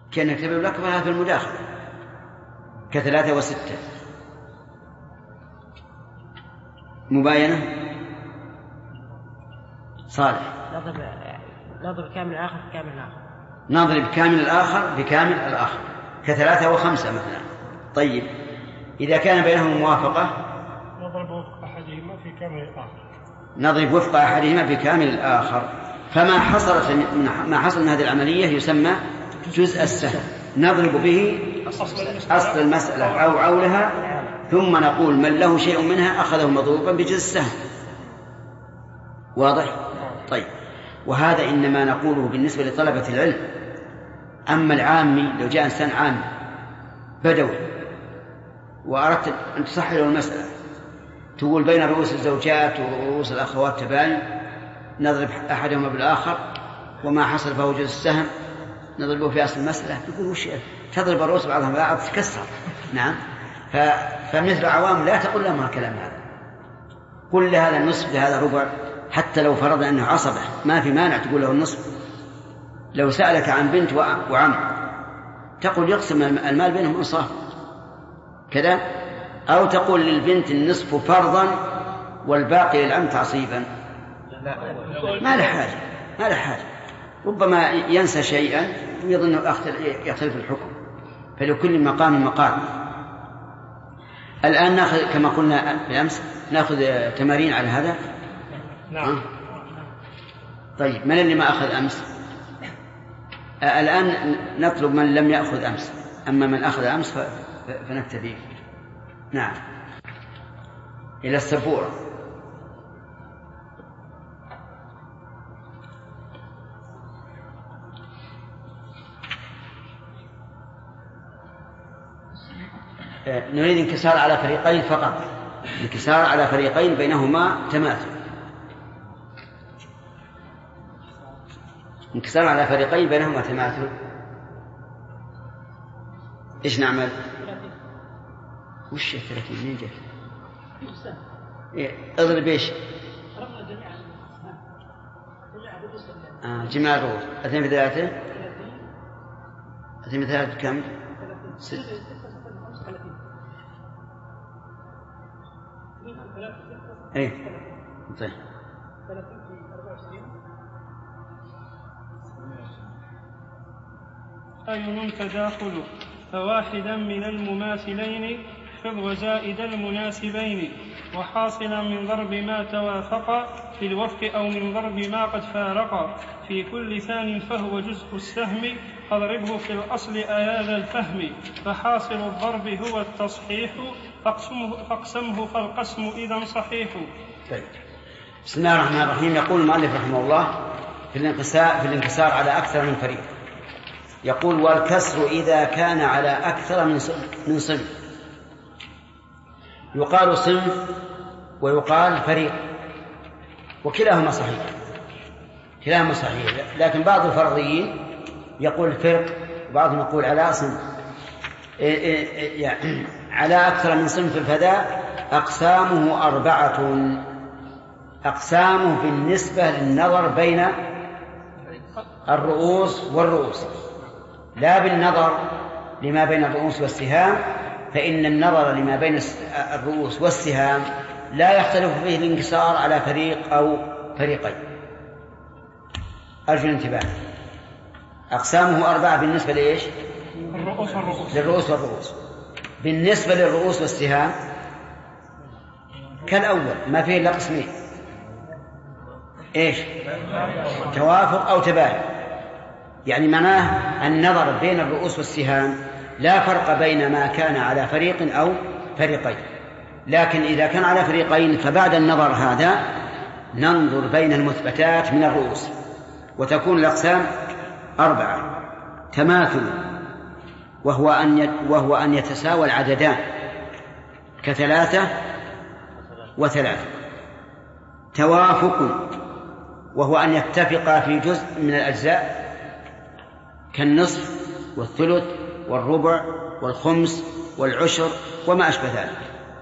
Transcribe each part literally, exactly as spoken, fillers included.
كأن نكتب لك فيها في المداخلة كثلاثة وستة. مباينة صالح. نضرب نضرب كامل الآخر بكامل الآخر. نضرب كامل الآخر بكامل الآخر كثلاثة وخمسة مثلا. طيب إذا كان بينهم موافقة نضرب وفق أحدهما في كامل الآخر. نضرب وفق أحدهما بكامل الآخر. فما حصلت ما حصل من هذه العملية يسمى جزء السهم، نضرب به أصل المسألة أو عولها، ثم نقول من له شيء منها أخذه مضروبا بجزء السهم. واضح؟ طيب، وهذا إنما نقوله بالنسبة لطلبة العلم. أما العامي لو جاء إنسان عام بدوي وأردت أن تصحح له المسألة، تقول بين رؤوس الزوجات ورؤوس الأخوات تباين، نضرب أحدهما بالآخر وما حصل فهو جزء السهم، نضربه في أصل المسألة. تقول وش تضرب الرؤوس بعضها بعض تكسر. نعم. فمثل عوام لا تقول لهم الكلام هذا، قل لهذا النصف لهذا ربع، حتى لو فرض أنه عصبة ما في مانع تقول له النصف. لو سألك عن بنت وعم تقول يقسم المال بينهم انصاف كذا، أو تقول للبنت النصف فرضا والباقي للعم تعصيبا. ما له حاجة ما له حاجة ربما ينسى شيئا ويظن يختلف الحكم، فلكل مقام مقام. الآن نأخذ كما قلنا بالأمس، نأخذ تمارين على هذا. نعم. طيب، من اللي ما أخذ أمس؟ الآن نطلب من لم يأخذ أمس، أما من أخذ أمس فنكتفي. نعم، إلى السبورة. نريد انكسار على فريقين فقط، انكسار على فريقين بينهما تماثل. انكسار على فريقين بينهما تماثل. إيش نعمل؟ وش الثلاثين منين جت؟ إيه اضرب إيش؟ آه جماع الرؤوس. اثنين في ثلاثة. اثنين في ثلاثة كم؟ ست. إيه طيب. أي تداخل فواحدا من المماثلين خذ وزائد المناسبين، وحاصلا من ضرب ما توافق في الوفق أو من ضرب ما قد فارق، في كل ثان فهو جزء السهم فاضربه في الأصل آياذ الفهم، فحاصل الضرب هو التصحيح فاقسمه, فاقسمه فالقسم إذا صحيح. طيب. بسم الله الرحمن الرحيم. يقول المؤلف رحمه الله في الانكسار, في الانكسار على أكثر من فريق. يقول والكسر إذا كان على أكثر من صنف. يقال صنف ويقال فريق، وكلاهما صحيح كلاهما صحيح لكن بعض الفرضيين يقول فرق، وبعضهم يقول على صنف. يعني على أكثر من صنف الفداء أقسامه أربعة. أقسامه بالنسبة للنظر بين الرؤوس والرؤوس، لا بالنظر لما بين الرؤوس والسهام، فإن النظر لما بين الرؤوس والسهام لا يختلف فيه الانكسار على فريق أو فريقين. أرجو الانتباه. أقسامه أربعة بالنسبة لإيش؟ الرؤوس والرؤوس. للرؤوس والرؤوس. بالنسبة للرؤوس والسهام كالأول ما فيه إلا قسمين، إيش؟ توافق أو تباين. يعني معناه النظر بين الرؤوس والسهام لا فرق بين ما كان على فريق أو فريقين، لكن إذا كان على فريقين فبعد النظر هذا ننظر بين المثبتات من الرؤوس، وتكون الأقسام أربعة. تماثل وهو أن وهو أن يتساوى العددان كثلاثة وثلاثة. توافق وهو أن يتفقا في جزء من الأجزاء كالنصف والثلث والربع والخمس والعشر وما أشبه ذلك.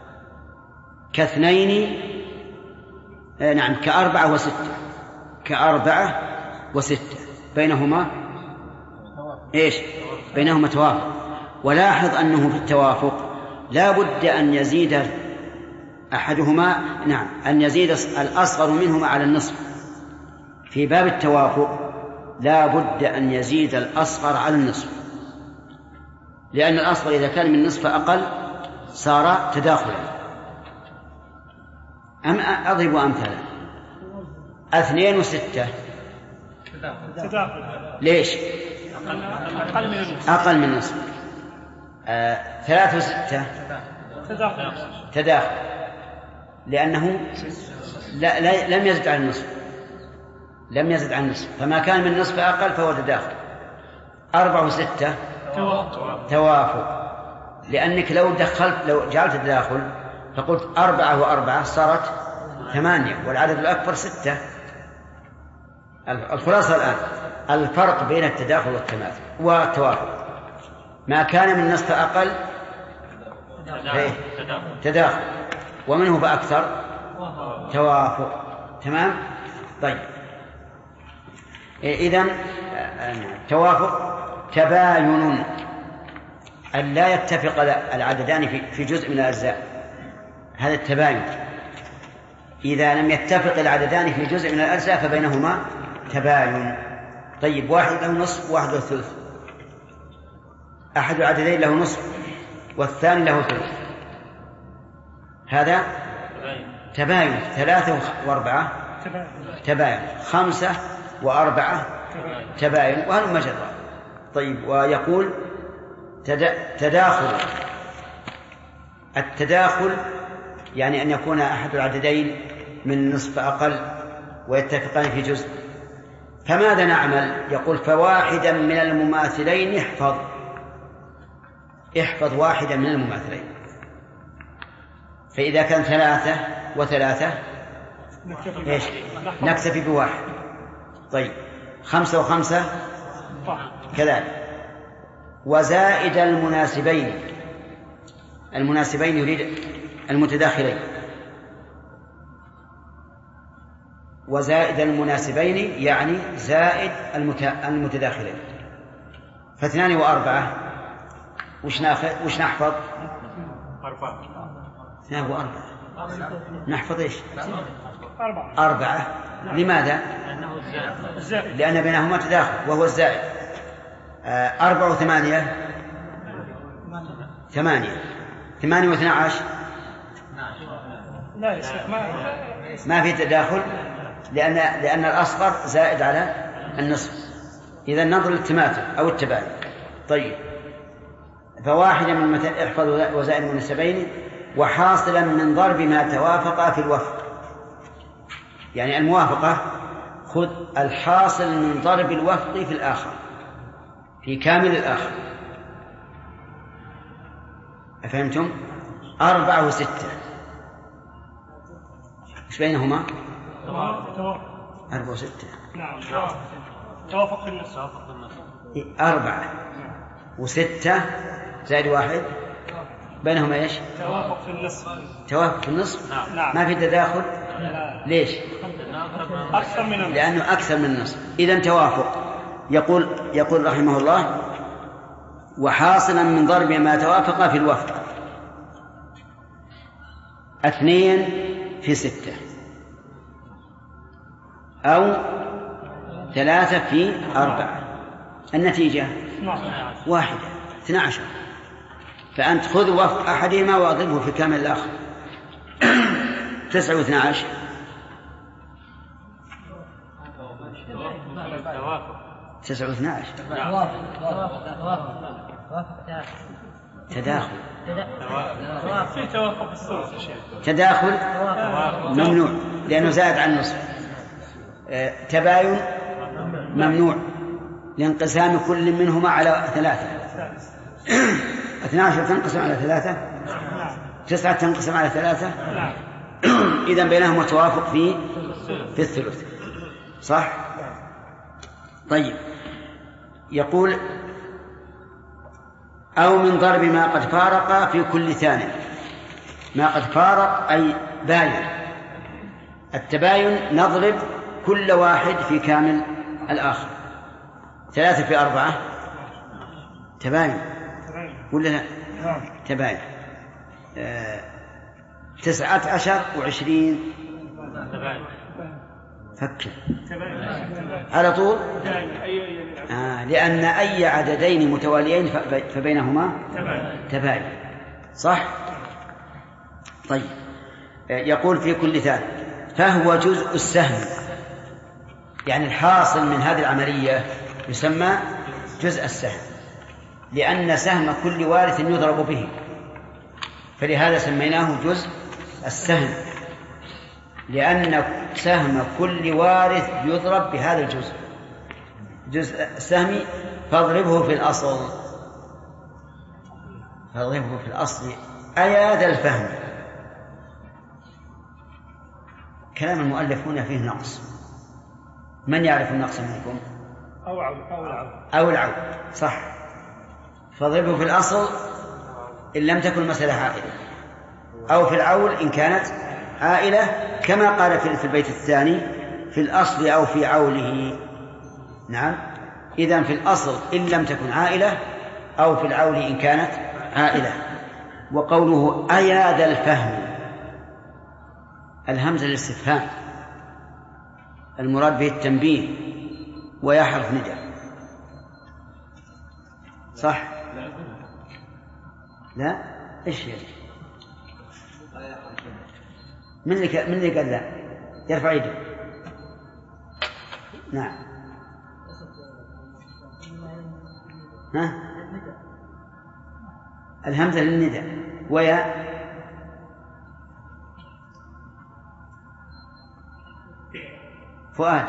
كاثنين آه نعم كأربعة وستة كأربعة وستة بينهما إيش بينهما توافق. ولاحظ أنه في التوافق لا بد أن يزيد أحدهما نعم أن يزيد الأصغر منهما على النصف. في باب التوافق لا بد أن يزيد الأصغر على النصف، لأن الأصغر إذا كان من نصف أقل صار تداخلا. أم أضرب أمثالا. اثنين وستة تداخل. ليش؟ أقل من النصف. أقل من النصف. آه، ثلاثة وستة تداخل. تداخل لأنه لا لا لم يزد عن النصف، لم يزد عن النصف، فما كان من النصف أقل فهو تداخل. أربعة وستة توافق. توافق، لأنك لو دخلت لو جعلت تداخل فقلت أربعة وأربعة صارت ثمانية والعدد الأكبر ستة. الخلاصة الآن الفرق بين التداخل والتماثل والتوافق ما كان من نصف أقل تداخل ومنه فأكثر توافق. تمام. طيب إذن توافق تباين أن لا يتفق العددان في جزء من الأجزاء، هذا التباين. إذا لم يتفق العددان في جزء من الأجزاء فبينهما تباين. طيب واحد له نصف وواحد له ثلث، أحد العددين له نصف والثاني له ثلث، هذا تباين. ثلاثة وأربعة تباين، خمسة وأربعة تباين، وهل مجرى. طيب ويقول تداخل. التداخل يعني أن يكون أحد العددين من نصف أقل ويتفقان في جزء. فماذا نعمل؟ يقول فواحدا من المماثلين احفظ. احفظ واحدا من المماثلين. فإذا كان ثلاثة وثلاثة إيش؟ نكتفي بواحد. طيب خمسة وخمسة كذلك. وزائد المناسبين. المناسبين يريد المتداخلين. وزائد المناسبين يعني زائد المتداخلين. فاثنان وأربعة وش ناخذ وش نحفظ؟ أربعة. اثنان وأربعة نحفظ إيش؟ أربعة. أربعة. لماذا؟ لأن بينهما تداخل وهو الزائد. أربعة وثمانية ثمانية. ثمانية واثنى عشر لا ما ما في تداخل لأن لأن الأصغر زائد على النصف. إذا ننظر للتماثل أو التباين. طيب فواحدا من المثل احفظ وزائد المناسبين وحاصلا من ضرب ما توافق في الوفق. يعني الموافقة خذ الحاصل من ضرب الوفق في الآخر في كامل الآخر. أفهمتم؟ أربعة وستة إيش بينهما؟ أربعة وستة. نعم توافق في النص. أربعة وستة زائد واحد بينهما إيش؟ توافق في النصف. توافق في النصف. نعم. ما في تداخل. ليش؟ أكثر من النصف. لأنه أكثر من النصف. إذن توافق. يقول يقول رحمه الله وحاصلا من ضرب ما توافق في الوفق. اثنين في ستة أو ثلاثة في أربعة. النتيجة واحدة اثنى عشر. فأنت خذ وفق أحدهما وأضربه في كامل الآخر. تسعة واثنى عشر تسعة واثنى عشر تداخل. في توافق الثلث يا شيخ. تداخل ممنوع لأنه زائد عن النصف. تباين ممنوع لانقسام كل منهما على ثلاثة. اثنى عشر تنقسم على ثلاثة، تسعة تنقسم على ثلاثة. إذن بينهما توافق في في الثلث. صح؟ طيب يقول أو من ضرب ما قد فارق في كل ثاني. ما قد فارق أي باين. التباين نضرب كل واحد في كامل الآخر. ثلاثة في أربعة تباين ولا لا؟ تباين. آه تسعة عشر وعشرين فكر على طول. آه لأن أي عددين متواليين فبينهما تباين صح. طيب يقول في كل ثالث فهو جزء السهم، يعني الحاصل من هذه العملية يسمى جزء السهم، لأن سهم كل وارث يضرب به، فلهذا سميناه جزء السهم، لأن سهم كل وارث يضرب بهذا الجزء، جزء السهم. فاضربه في الأصل، فاضربه في الأصل أيا ذا الفهم. كلام المؤلف هنا فيه نقص، من يعرف النقص منكم؟ أو العود أو العود أو العود صح. فاضربه في الأصل إن لم تكن المسألة عائلة، أو في العول إن كانت عائلة، كما قال في البيت الثاني في الأصل أو في عوله. نعم، إذن في الأصل إن لم تكن عائلة، أو في العول إن كانت عائلة. وقوله أيا ذا الفهم، الهمزة للاستفهام، المراد به التنبيه، ويا حرف نداء صح؟ لا إيش يعني؟ من اللي من اللي قال لا؟ يرفع يده. نعم. ها؟ الهمزة للنداء. ويا فؤاد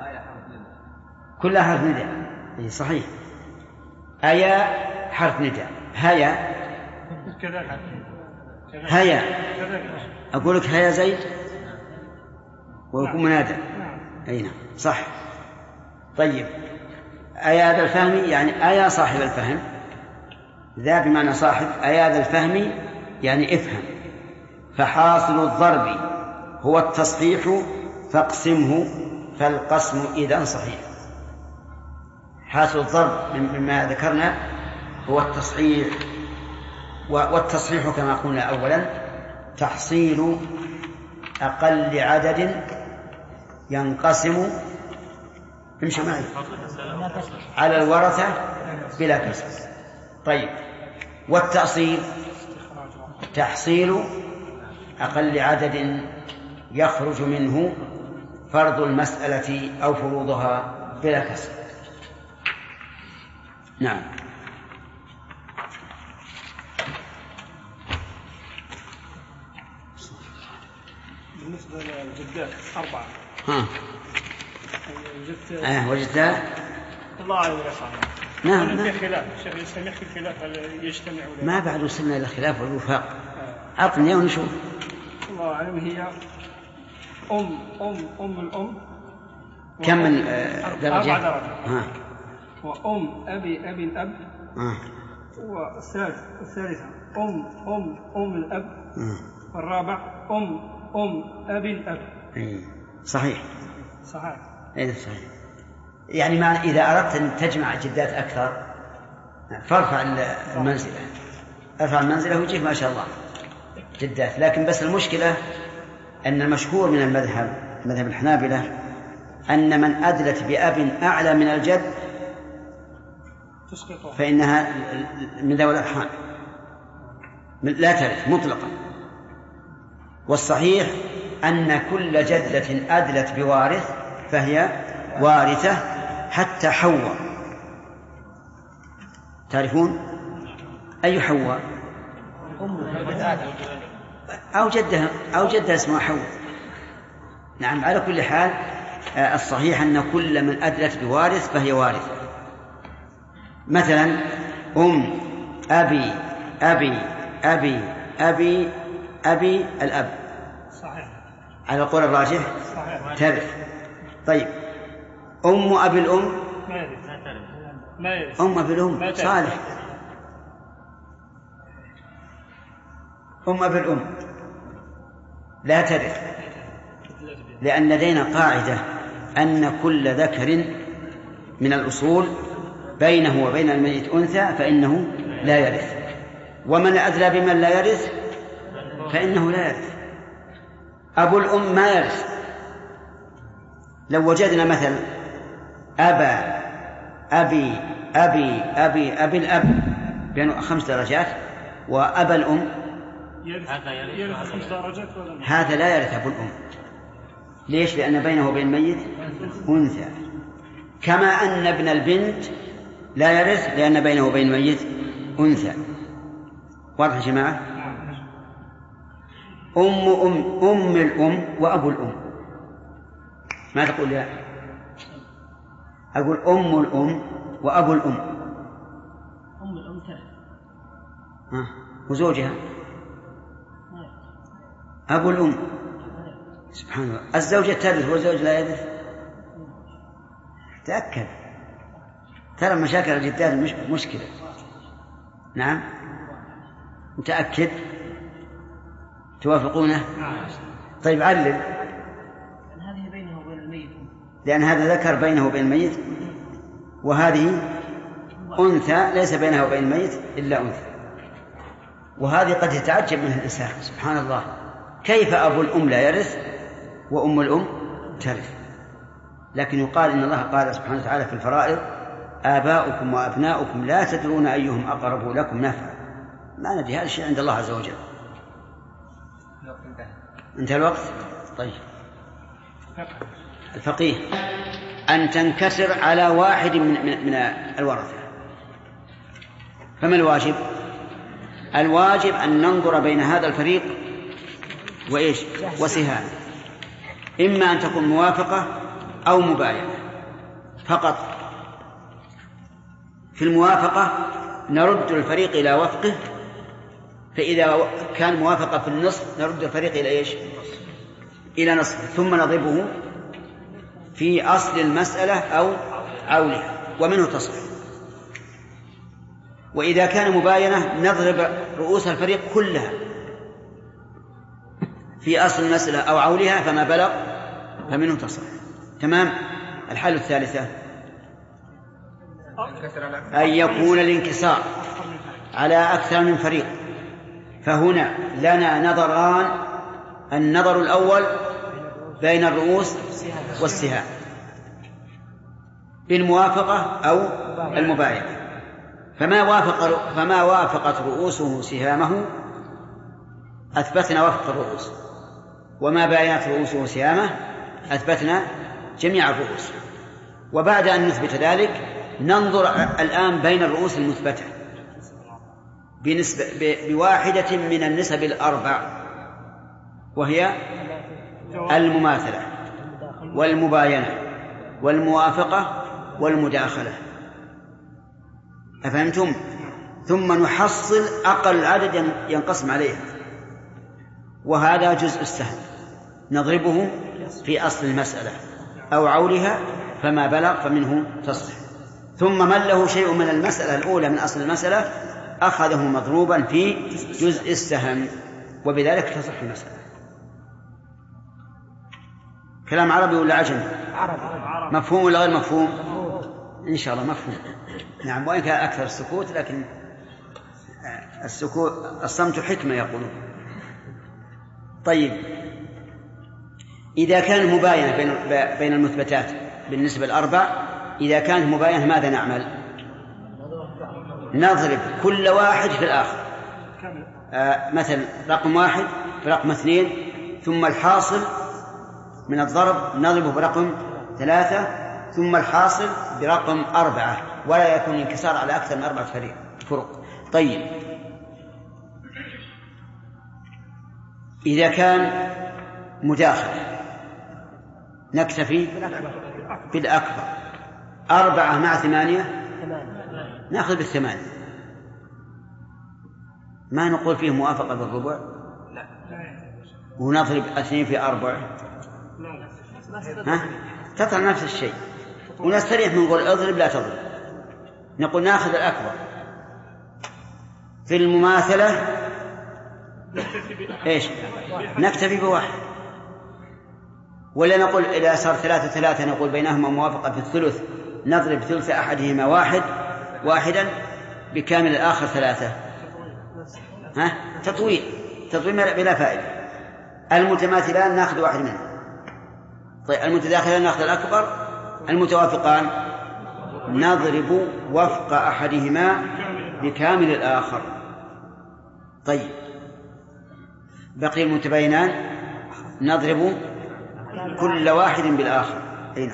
كلها حرف نداء. اي صحيح. أيا حرف نداء. هيا هيا أقول لك هيا زيد ويكون منادى. أي نعم صح. طيب أيا ذا الفهم يعني أيا صاحب الفهم، ذا بمعنى صاحب، أيا ذا الفهم يعني افهم. فحاصل الضرب هو التصحيح فاقسمه، فالقسم إذن صحيح. حاصل الضرب مما ذكرنا هو التصحيح، والتصحيح كما قلنا أولا تحصيل أقل عدد ينقسم امشي معي على الورثة بلا كسر. طيب والتأصيل تحصيل أقل عدد يخرج منه فرض المسألة أو فروضها بلا كسر. نعم. بالنسبة للجدات أربعة. ها. وجدت. آه وجدتها. الله أعلم يا صاحبي. نعم. في خلاف، الشيخ الإسلام يحكي الخلاف هل يجتمع ولا ما بعد وصلنا إلى الخلاف والوفاق. آه. عطني ونشوف. الله أعلم. هي أم أم أم الأم. كم من درجة؟ أربع درجات. ها. وأم أبي أبي الأب. ها. والثالث الثالثة أم أم أم الأب. ها. والرابع أم أم أبي الأب. أي صحيح. صحيح. أي صحيح. يعني ما إذا أردت أن تجمع جدات أكثر فارفع المنزلة، ارفع المنزلة ويجيك ما شاء الله جدات. لكن بس المشكلة أن المشهور من المذهب مذهب الحنابلة أن من أدلت بأب أعلى من الجد فإنها من ذوي الأرحام لا ترث مطلقا. والصحيح أن كل جدة أدلت بوارث فهي وارثة حتى حواء. تعرفون أي حواء؟ أو جدها أو جدها اسمها حواء. نعم. على كل حال الصحيح أن كل من أدلت بوارث فهي وارثة. مثلا أم أبي أبي أبي أبي أبي الأب صحيح. على القول الراجح ترث. طيب أم أبي الأم ما يرث. أم أبي الأم صالح. أم أبي الأم لا ترث، لأن لدينا قاعدة أن كل ذكر من الأصول بينه وبين الميت أنثى فإنه لا يرث، ومن أدلى بمن لا يرث فإنه لا يرث. أبو الأم ما يرث. لو وجدنا مثلا أبا أبي أبي أبي أبي الأب بينه خمس درجات، وأبا الأم يرث خمس درجات، هذا لا يرث أبو الأم. ليش؟ لأن بينه وبين الميت أنثى. كما أن ابن البنت لا يرث لأن بينه وبين الميت أنثى. واضح يا جماعة؟ أم أم أم الأم وأبو الأم. ما تقول يا؟ أقول أم الأم وأبو الأم. أم الأم ترث. ها وزوجها أبو الأم. سبحان الله. الزوجة ترث والزوج لا يرث. تأكد، ترى مشاكل الجدات مش مشكلة. نعم متأكد؟ توافقونه؟ طيب علل. هذه بينه وبين الميت، لأن هذا ذكر بينه وبين الميت، وهذه أنثى ليس بينها وبين الميت إلا أنثى. وهذه قد يتعجب منها الإنسان، سبحان الله، كيف أبو الأم لا يرث وأم الأم ترث؟ لكن يقال إن الله قال سبحانه وتعالى في الفرائض: آباؤكم وأبناؤكم لا تدرون أيهم أقرب لكم نفعا. ما ندري، هذا الشيء عند الله عز وجل. انتهى الوقت. طيب الفقيه أن تنكسر على واحد من, من, من الورثة. فما الواجب؟ الواجب أن ننظر بين هذا الفريق وإيش وسهام، إما أن تكون موافقة أو مباينة فقط. في الموافقة نرد الفريق إلى وفقه، فإذا كان موافقة في النصف نرد الفريق إلى إيش؟ إلى نصف، ثم نضربه في أصل المسألة أو عولها ومنه تصح. وإذا كان مباينة نضرب رؤوس الفريق كلها في أصل المسألة أو عولها، فما بلغ فمنه تصح. تمام. الحالة الثالثة أن يكون الانكسار على أكثر من فريق، فهنا لنا نظران: النظر الأول بين الرؤوس والسهام بالموافقة أو المباينة. فما وافق فما وافقت رؤوسه سهامه أثبتنا وفق الرؤوس، وما باينت رؤوسه سهامه أثبتنا جميع الرؤوس. وبعد أن نثبت ذلك ننظر الآن بين الرؤوس المثبتة بنسبة بواحدة من النسب الأربع، وهي المماثلة والمباينة والموافقة والمداخلة. أفهمتم؟ ثم نحصل أقل عدد ينقسم عليه، وهذا جزء السهم نضربه في أصل المسألة أو عولها، فما بلغ فمنه تصح. ثم من له شيء من المسألة الأولى من أصل المسألة أخذه مضروبا في جزء السهم، وبذلك تصح المسألة. كلام عربي ولا عجمي؟ مفهوم ولا غير مفهوم؟ إن شاء الله مفهوم. نعم، وإن كان أكثر السكوت، لكن السكوت الصمت حكمة يقولون. طيب، إذا كان مباينة بين بين المثبتات بالنسبة الأربع، إذا كانت مباينة ماذا نعمل؟ نضرب كل واحد في الآخر. آه مثلا رقم واحد برقم اثنين، ثم الحاصل من الضرب نضربه برقم ثلاثة، ثم الحاصل برقم أربعة، ولا يكون الانكسار على أكثر من أربعة فرق. طيب، إذا كان مداخل نكتفي بالأكبر. أربعة مع ثمانية نأخذ بالثمانية، ما نقول فيه موافقة بالربع ونضرب اثنين في أربع، ها؟ تطلع نفس الشيء. ونستريح من نقول اضرب لا تضرب، نقول نأخذ الأكبر. في المماثلة إيش؟ نكتفي بواحد، ولا نقول إذا صار ثلاثة ثلاثة نقول بينهما موافقة في الثلث نضرب ثلث أحدهما واحد واحدا بكامل الآخر ثلاثة، ها تطويل تطويل بلا فائدة. المتماثلان نأخذ واحد منه، طيب المتداخلان نأخذ الأكبر، المتوافقان نضرب وفق أحدهما بكامل الآخر. طيب بقي المتباينان نضرب كل واحد بالآخر. هنا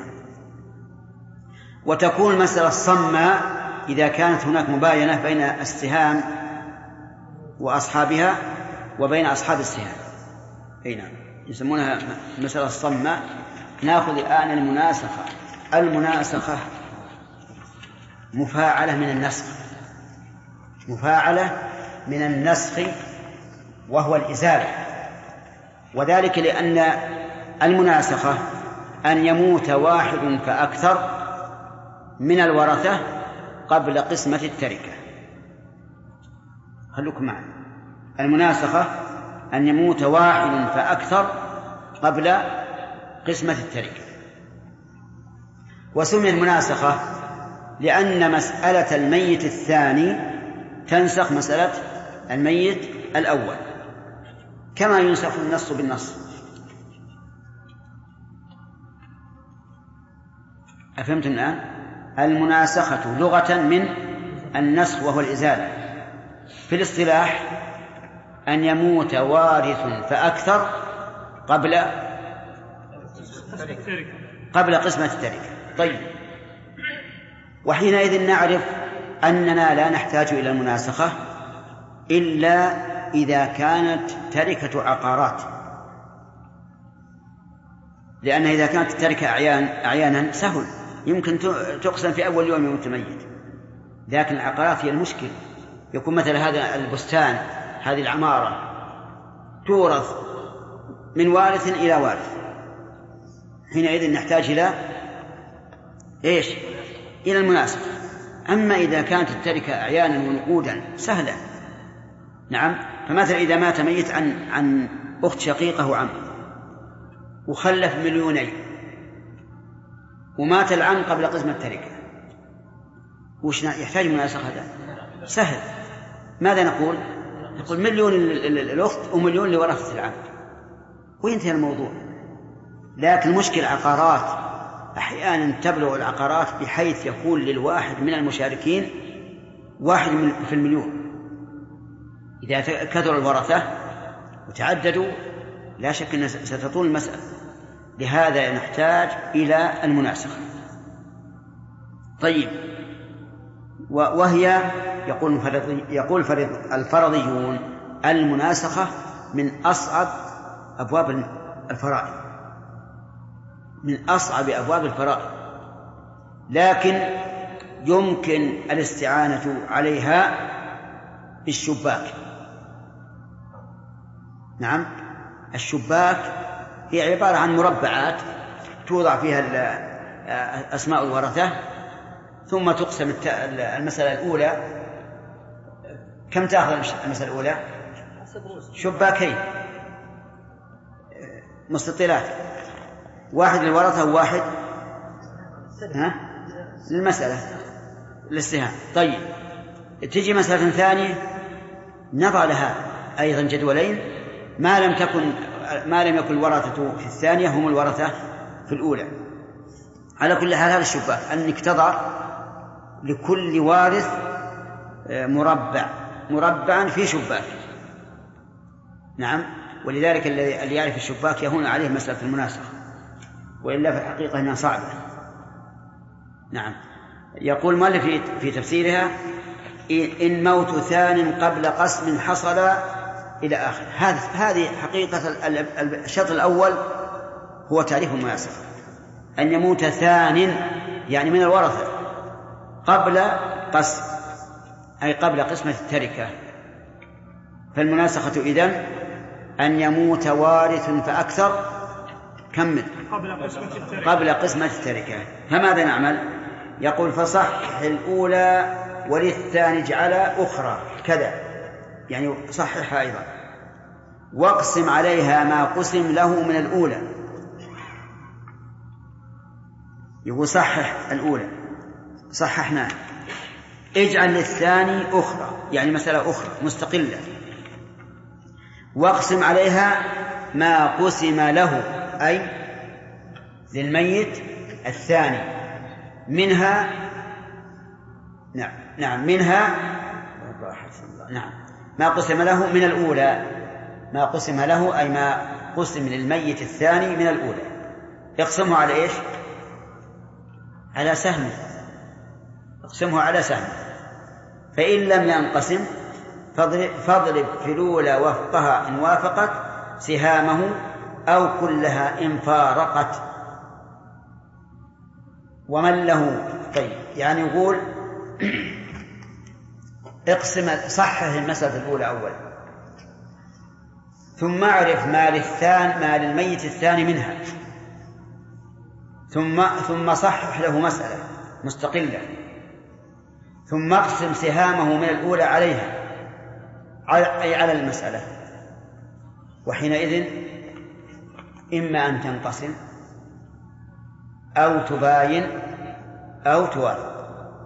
وتكون المسألة الصماء إذا كانت هناك مباينة بين السهام وأصحابها وبين أصحاب السهام. هنا يسمونها مسألة الصماء. نأخذ الآن المناسخة. المناسخة مفاعلة من النسخ، مفاعلة من النسخ وهو الإزالة، وذلك لأن المناسخة أن يموت واحد فأكثر من الورثة قبل قسمة التركة. خلوكم معي. المناسخة أن يموت واحد فأكثر قبل قسمة التركة. وسمي المناسخة لأن مسألة الميت الثاني تنسخ مسألة الميت الأول كما ينسخ النص بالنص. أفهمتم الآن؟ المناسخة لغة من النسخ وهو الإزالة، في الاصطلاح أن يموت وارث فأكثر قبل قبل قسمة التركة. طيب وحينئذ نعرف أننا لا نحتاج إلى المناسخة إلا إذا كانت تركة عقارات، لأن إذا كانت التركة أعيان أعيانا سهل يمكن تقسم في أول يوم يموت ميت، لكن العقارات هي المشكل. يكون مثل هذا البستان هذه العمارة تورث من وارث إلى وارث، حينئذ نحتاج إلى إيش؟ إلى المناسخة. أما إذا كانت التركة أعيانا ونقودا سهلة، نعم، فمثلا إذا مات ميت عن عن أخت شقيقة وعم وخلف مليونين ومات العم قبل قسمة التركة، وش يحتاج مناسخة؟ هذا سهل. ماذا نقول؟ نقول مليون الأخت ومليون لورثة العم وينتهي الموضوع. لكن مشكل عقارات أحيانا تبلغ العقارات بحيث يكون للواحد من المشاركين واحد في المليون. إذا كثر الورثة وتعددوا لا شك أن ستطول المسألة، لهذا نحتاج إلى المناسخة. طيب وهي يقول يقول الفرضيون المناسخة من أصعب أبواب الفرائض، من أصعب أبواب الفرائض، لكن يمكن الاستعانة عليها بالشباك. نعم، الشباك هي عبارة عن مربعات توضع فيها أسماء الورثة ثم تقسم المسألة الأولى. كم تأخذ المسألة الأولى؟ شباكين مستطيلات، واحد للورثة وواحد ها للمسألة للسهام. طيب تجي مسألة ثانية نضع لها أيضا جدولين ما لم تكن ما لم يكن الورثة في الثانية هم الورثة في الأولى. على كل حال هذا الشباك أنك تضع لكل وارث مربع مربعا في شباك. نعم، ولذلك اللي يعرف الشباك يهون عليه مسألة المناسخة، وإلا في الحقيقة أنها صعبة. نعم، يقول مالك في في تفسيرها إن موت ثان قبل قسم حصل إلى آخر. هذه هذه حقيقة الشرط الأول هو تعريف المناسخة، أن يموت ثان يعني من الورثة قبل قسم أي قبل قسمة التركة. فالمناسخة إذن أن يموت وارث فأكثر كمل قبل قسمة التركة. فماذا نعمل؟ يقول فصحح الأولى وللثاني اجعل أخرى كذا، يعني صححها أيضا، واقسم عليها ما قسم له من الأولى. يقول صحح الأولى، صححنا اجعل للثاني أخرى، يعني مسألة أخرى مستقلة، واقسم عليها ما قسم له، أي للميت الثاني منها. نعم نعم منها نعم ما قسم له من الأولى، ما قسم له أي ما قسم للميت الثاني من الأولى. يقسمه على إيش؟ على سهم، يقسمه على سهم. فإن لم ينقسم فاضرب, فاضرب في الأولى وفقها إن وافقت سهامه أو كلها إن فارقت. ومن له طيب يعني يقول اقسم صحح المسألة الأولى أولا، ثم اعرف ما للثاني ما للميت الثاني منها، ثم ثم صحح له مسألة مستقلة، ثم اقسم سهامه من الأولى عليها أي على المسألة. وحينئذ إما أن تنقسم أو تباين أو توافق.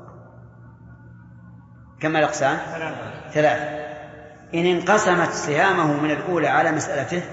كما الأقسام ثلاثة. إن انقسمت سهامه من الأولى على مسألته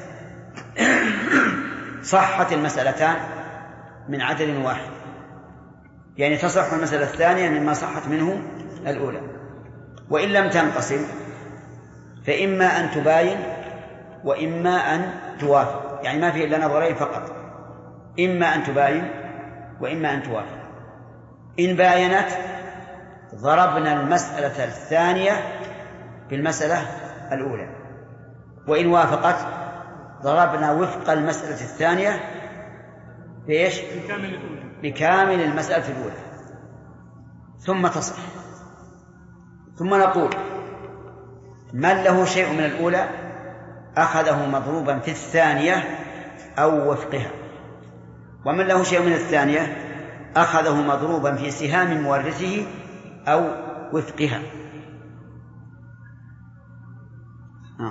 صحت المسألتان من عدد واحد، يعني تصح المسألة الثانية مما صحت منه الأولى. وإن لم تنقسم فإما أن تباين وإما أن توافق، يعني ما فيه إلا نظرين فقط، إما أن تباين وإما أن توافق. إن باينت ضربنا المسألة الثانية بالمسألة الأولى، وإن وافقت ضربنا وفق المسألة الثانية بإيش؟ بكامل المسألة الأولى، ثم تصح. ثم نقول من له شيء من الأولى أخذه مضروبا في الثانية أو وفقها، ومن له شيء من الثانية أخذه مضروبا في سهام مورثه أو وفقها. آه.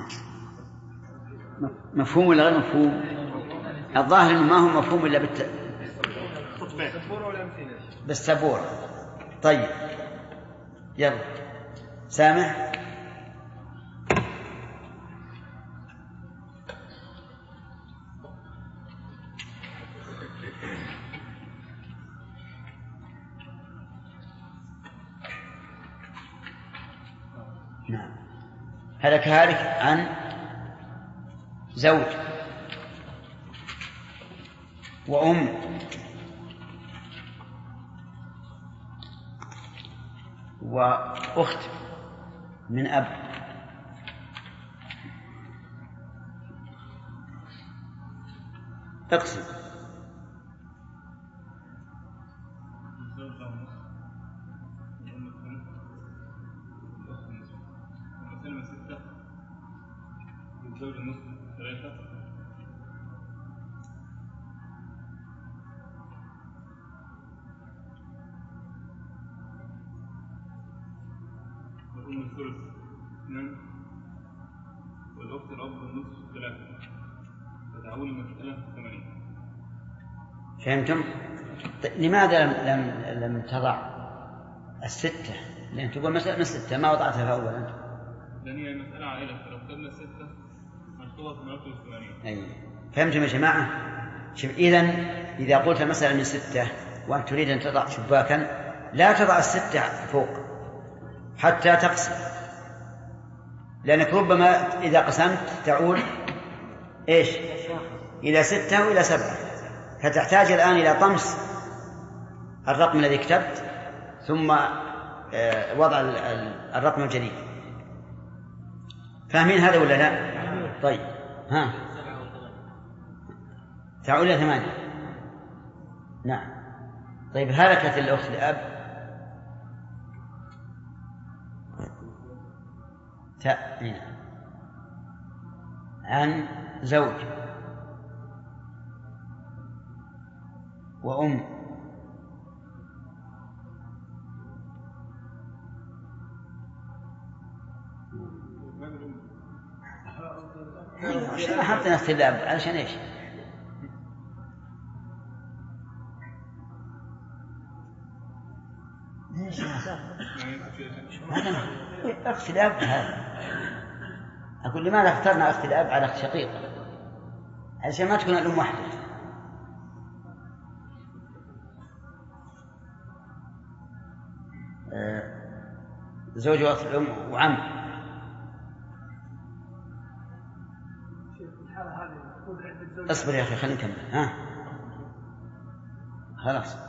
مفهوم ولا غير مفهوم؟ الظاهر إنه ما هو مفهوم إلا بالت... بالسبورة. طيب يلا سامح. نعم. هذا كذلك عن زوج وأم وأخت من أب. اقسم. الزوج المسلم ثلاثة، والأم الثلث اثنان، والأخت الأب النصف ثلاثة، فتعول المسألة ثمانية. فهمتم؟ لماذا لم لم لم تضع الستة؟ لأن تقول مسألة الستة ما وضعتها في أولا. لأن هي مسألة عائلة، فلو كتبنا الستة هنحطها ثمانية وثمانين. أي فهمتم يا جماعة؟ شوف إذن إذا قلت مسألة من ستة وأنت تريد أن تضع شباكا لا تضع الستة فوق حتى تقسم، لأنك ربما إذا قسمت تعود إيش؟ إلى ستة وإلى سبعة، فتحتاج الآن إلى طمس الرقم الذي كتبت ثم وضع الرقم الجديد. فاهمين هذا ولا لا؟ طيب ها تعود إلى ثمانية. نعم. طيب هلكت الأخت لأب تأمين عن زوج وأم عشان حتى نفس الأب علشان إيش؟ هذا أخت الأب هذا. أقول لماذا اخترنا أخت الأب على أخت شقيقة عشان ما تكون الأم واحدة. أه زوج وأخت الأم وعم. اصبر يا أخي خلينا نكمل. ها خلاص.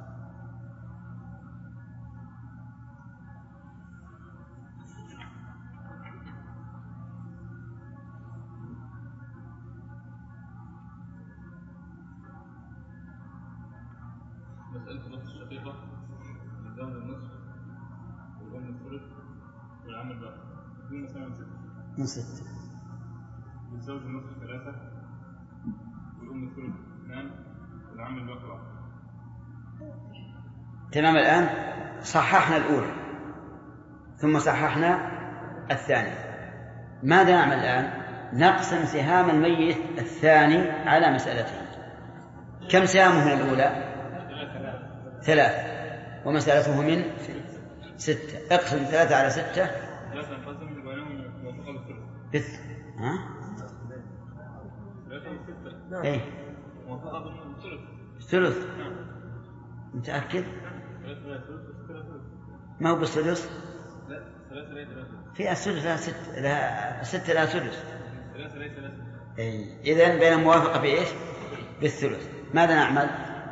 مسألة الأخت الشقيقة الزوج النصف والأم الثلث والعم الباقي اثنين مساوي من ستة. من ستة. والزوج النصف ثلاثة والأم الثلث اثنان والعم الباقي واحد. تمام. الآن صححنا الأولى ثم صححنا الثانية. ماذا نعمل الآن؟ نقسم سهام الميت الثاني على مسألته. كم سهامه من الأولى؟ ثلاثة ومسألته من ستة. اقسم ثلاثة على ستة. ثلاثة انقسم بينهم موافقة بالثلث. بث ها؟ ثلاثة وستة. إيه. موافقة بالثلث. الثلث. متأكد؟ ما هو بالثلث؟ لا ثلاثة ليس ثلاثة. في الثلث لها ستة لها ستة لها ثلث. ثلاثة ليس ثلاثة. إيه. إذن بين الموافقة بإيش؟ بالثلث. ماذا نعمل؟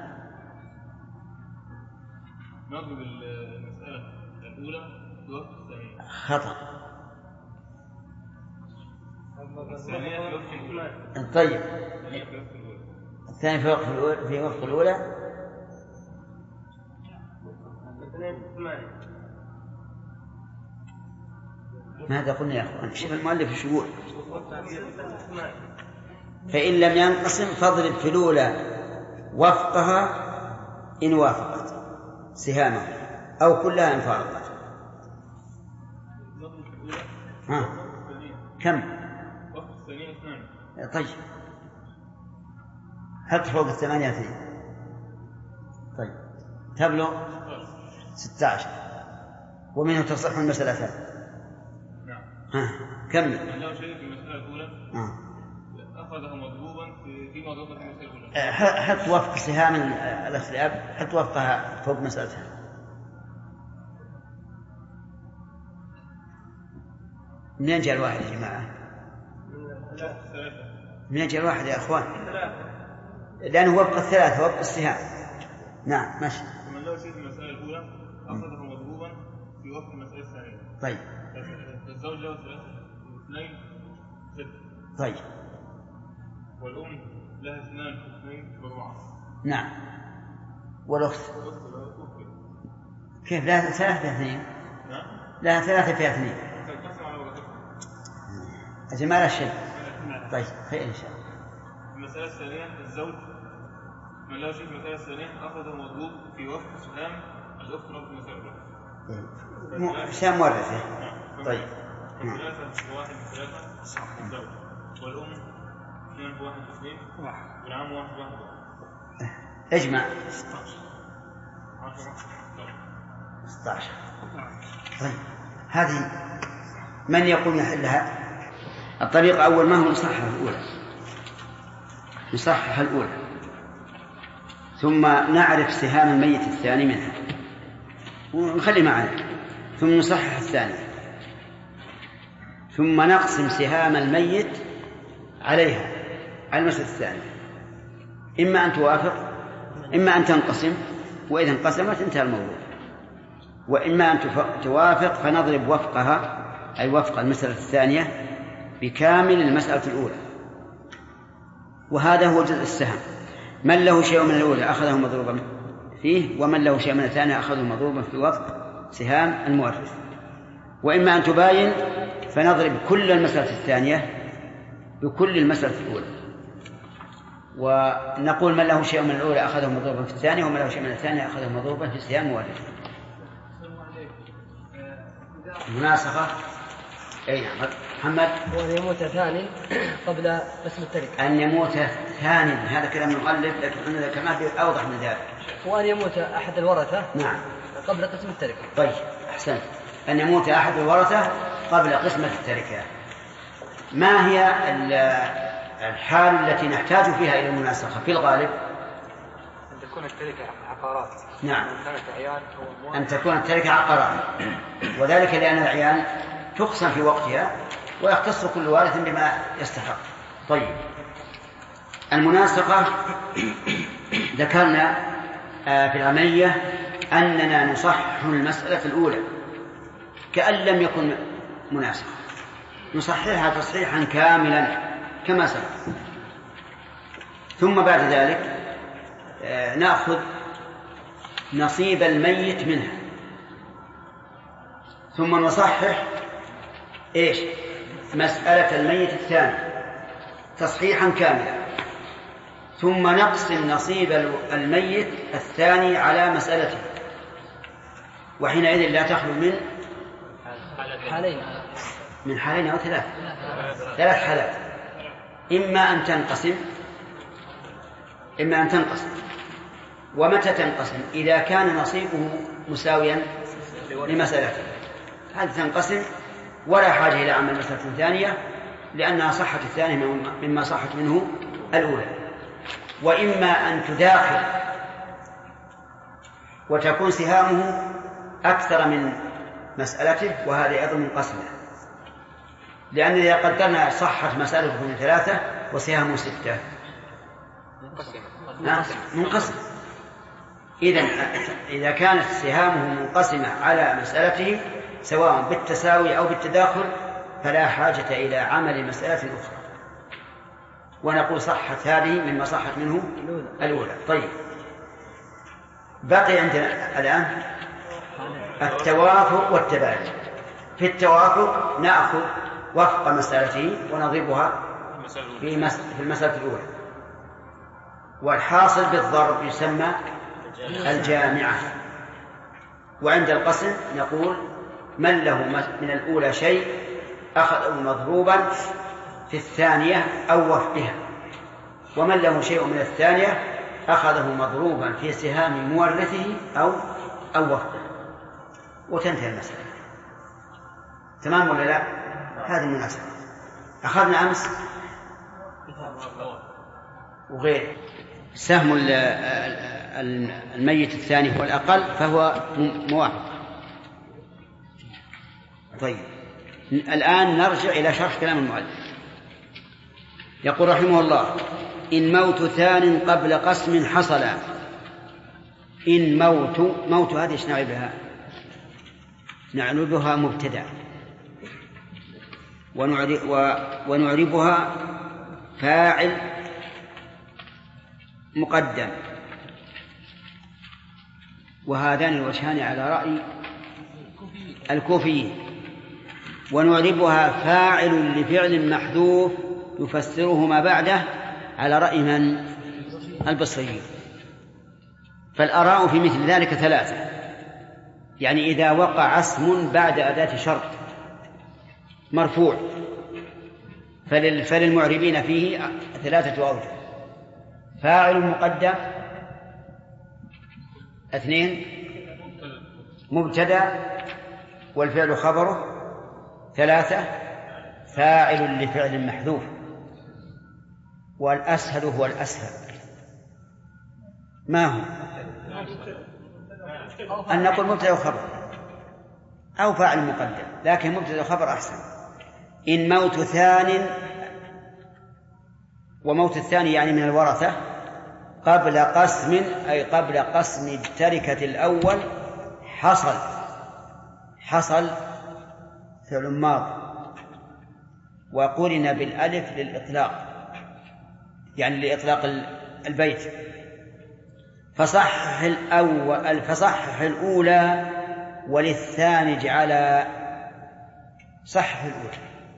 نضرب المسألة الأولى في وقت الثانية. خطأ. الثانية في وقت الأولى. طيب. الثانية في وقت الأولى. الثاني في وقت الأولى. في وقت الأولى. ماذا قلنا يا أخوان؟ شوف المؤلف شو يقول. فإن لم ينقسم فاضرب في الأولى وفقها إن وافقت سهامه أو كلها إن فارقت. ها كم؟ وقت الثانية اثنان. طيب حط فوق الثمانية اثنين. طيب تبلغ ستة عشر ومنه تصح المسألتان. نعم. ها كمل. لو شيء في المسألة الأولى آه. أخذه مضروبا في في مضروبة في المسألة الأولى. حط وفق سهام الأخ الأب. حط وفقها فوق مسألتها. منين جاء الواحد يا جماعة؟ منين جاء الواحد يا أخوان؟ لأنه وفق الثلاثة وفق السهام. نعم ماشي. ومن لو شيء في المسألة الأولى أخذه مضروبا في وفق المسألة الثانية. طيب. الزوج له ثلاثة واثنين ستة. طيب. والأم لها اثنان واثنين وأربعة. نعم. والأخت كيف لها ثلاثة في اثنين؟ نعم. لها ثلاثة في اثنين. تنقسم على ورقتها. أجل ما لا شيء. طيب خير إن شاء الله. المسألة الثانية الزوج من لا شيء في المسألة الثانية أخذه مضروب في وفق سهام الأخت رب المسألة الأولى. سهام مورثة. طيب. ثلاثة واحد ثلاثة الزوج والأم اثنين واحد اثنين والعم واحد واحد. اجمع. عشرة. ستة عشر. طيب هذه من يقول يحلها؟ الطريقة أول ما هو نصحح الأولى. نصحح الأولى ثم نعرف سهام الميت الثاني منها ونخلي معنا ثم نصحح الثاني ثم نقسم سهام الميت عليها على المسألة الثانية. إما أن توافق إما أن تنقسم وإذا انقسمت انتهى الموضوع. وإما أن توافق فنضرب وفقها أي وفق المسألة الثانية بكامل المسألة الأولى. وهذا هو جزء السهم. من له شيء من الأولى أخذه مضروبا فيه ومن له شيء من الثانية أخذه مضروبا في وفق سهام المورث. وإما أن تباين فنضرب كل المسألة الثانية بكل المسألة الأولى ونقول من له شيء من الأولى أخذه مضروبا في الثانية ومن له شيء من الثانية أخذه مضروبا في سهام المورث. مناسخة. أي نعم محمد. وأن يموت ثاني قبل قسم التركة. أن يموت ثاني هذا كلام المؤلف لكن أنا كما في أوضح من ذلك. وأن يموت أحد الورثة نعم قبل قسم التركة. طيب أحسنت، أن يموت أحد الورثة قبل قسمة التركة. ما هي الحال التي نحتاج فيها إلى المناسخة في الغالب؟ أن تكون التركة عقارات. نعم، أن تكون التركة عقارات، وذلك لأن الأعيان تقسم في وقتها ويختص كل وارث بما يستحق. طيب، المناسخة ذكرنا في العملية أننا نصحح المسألة الأولى كأن لم يكن مناسخة، نصححها تصحيحا كاملا كما سبق، ثم بعد ذلك نأخذ نصيب الميت منها، ثم نصحح إيش؟ مسألة الميت الثاني تصحيحا كاملا، ثم نقسم نصيب الميت الثاني على مسألته، وحينئذ لا تخلو من حالين من حالين أو ثلاث ثلاث حالات، إما أن تنقسم إما أن تنقسم ومتى تنقسم؟ إذا كان نصيبه مساويا لمسألته، هذه تنقسم ولا حاجة إلى عمل مسألة ثانية لأنها صحت الثانية مما صحت منه الأولى. وإما أن تداخل وتكون سهامه أكثر من مسألته، وهذا أيضا منقسمة، لأن إذا قدرنا صحت مسألته من ثلاثة وسهامه ستة منقسم. إذن إذا كانت سهامه منقسمة على مسألته سواء بالتساوي أو بالتداخل فلا حاجة إلى عمل مسألة أخرى، ونقول صحت هذه مما صحت منه الأولى. طيب، بقي عندنا الآن التوافق والتباين. في التوافق نأخذ وفق مسألته ونضربها في المسألة الأولى، والحاصل بالضرب يسمى الجامعة. وعند القسم نقول من له من الأولى شيء أخذه مضروبا في الثانية أو وفقها، ومن له شيء من الثانية أخذه مضروبا في سهام مورثه أو أو وفقه، وتنتهي المسألة. تمام ولا لا؟ هذه المناسبة. أخذنا أمس وغير سهم الميت الثاني هو الأقل فهو موافق. طيب، الآن نرجع إلى شرح كلام المؤلف. يقول رحمه الله: إن موت ثان قبل قسم حصل. إن موت موت هذه ايش نعربها؟ نعربها مبتدأ ونعربها فاعل مقدم، وهذان الوجهان على رأي الكوفيين. ونعربها فاعل لفعل محذوف يفسره ما بعده على رأي من؟ البصريين. فالآراء في مثل ذلك ثلاثة، يعني إذا وقع اسم بعد أداة شرط مرفوع فللمعربين فيه ثلاثة أوجه: فاعل مقدم، اثنين مبتدأ والفعل خبره، ثلاثة فاعل لفعل محذوف. والأسهل هو الأسهل، ما هو؟ أن نقول مبتدأ وخبر أو فاعل مقدم، لكن مبتدأ وخبر أحسن. إن موت ثان، وموت الثاني يعني من الورثة، قبل قسم أي قبل قسم التركة الأول حصل. حصل فعل ماض وقرن بالألف للإطلاق، يعني لإطلاق البيت. فصحح الأول فصحح الأولى وللثاني جعل صحح الأولى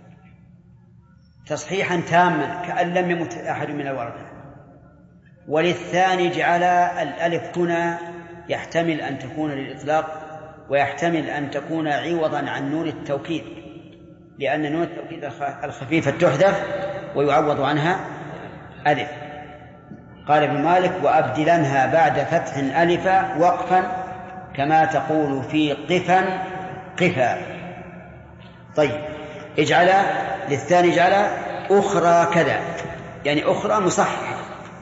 تصحيحا تاما كأن لم يمت أحد من الورثة، وللثاني جعل الألف هنا يحتمل أن تكون للإطلاق ويحتمل أن تكون عوضا عن نون التوكيد، لأن نون التوكيد الخفيفة تحذف ويعوض عنها ألف. قال ابن مالك: وأبدلنها بعد فتح ألفا وقفا كما تقول في قفا قفا. طيب اجعل للثاني اجعل أخرى كذا، يعني أخرى مصححة،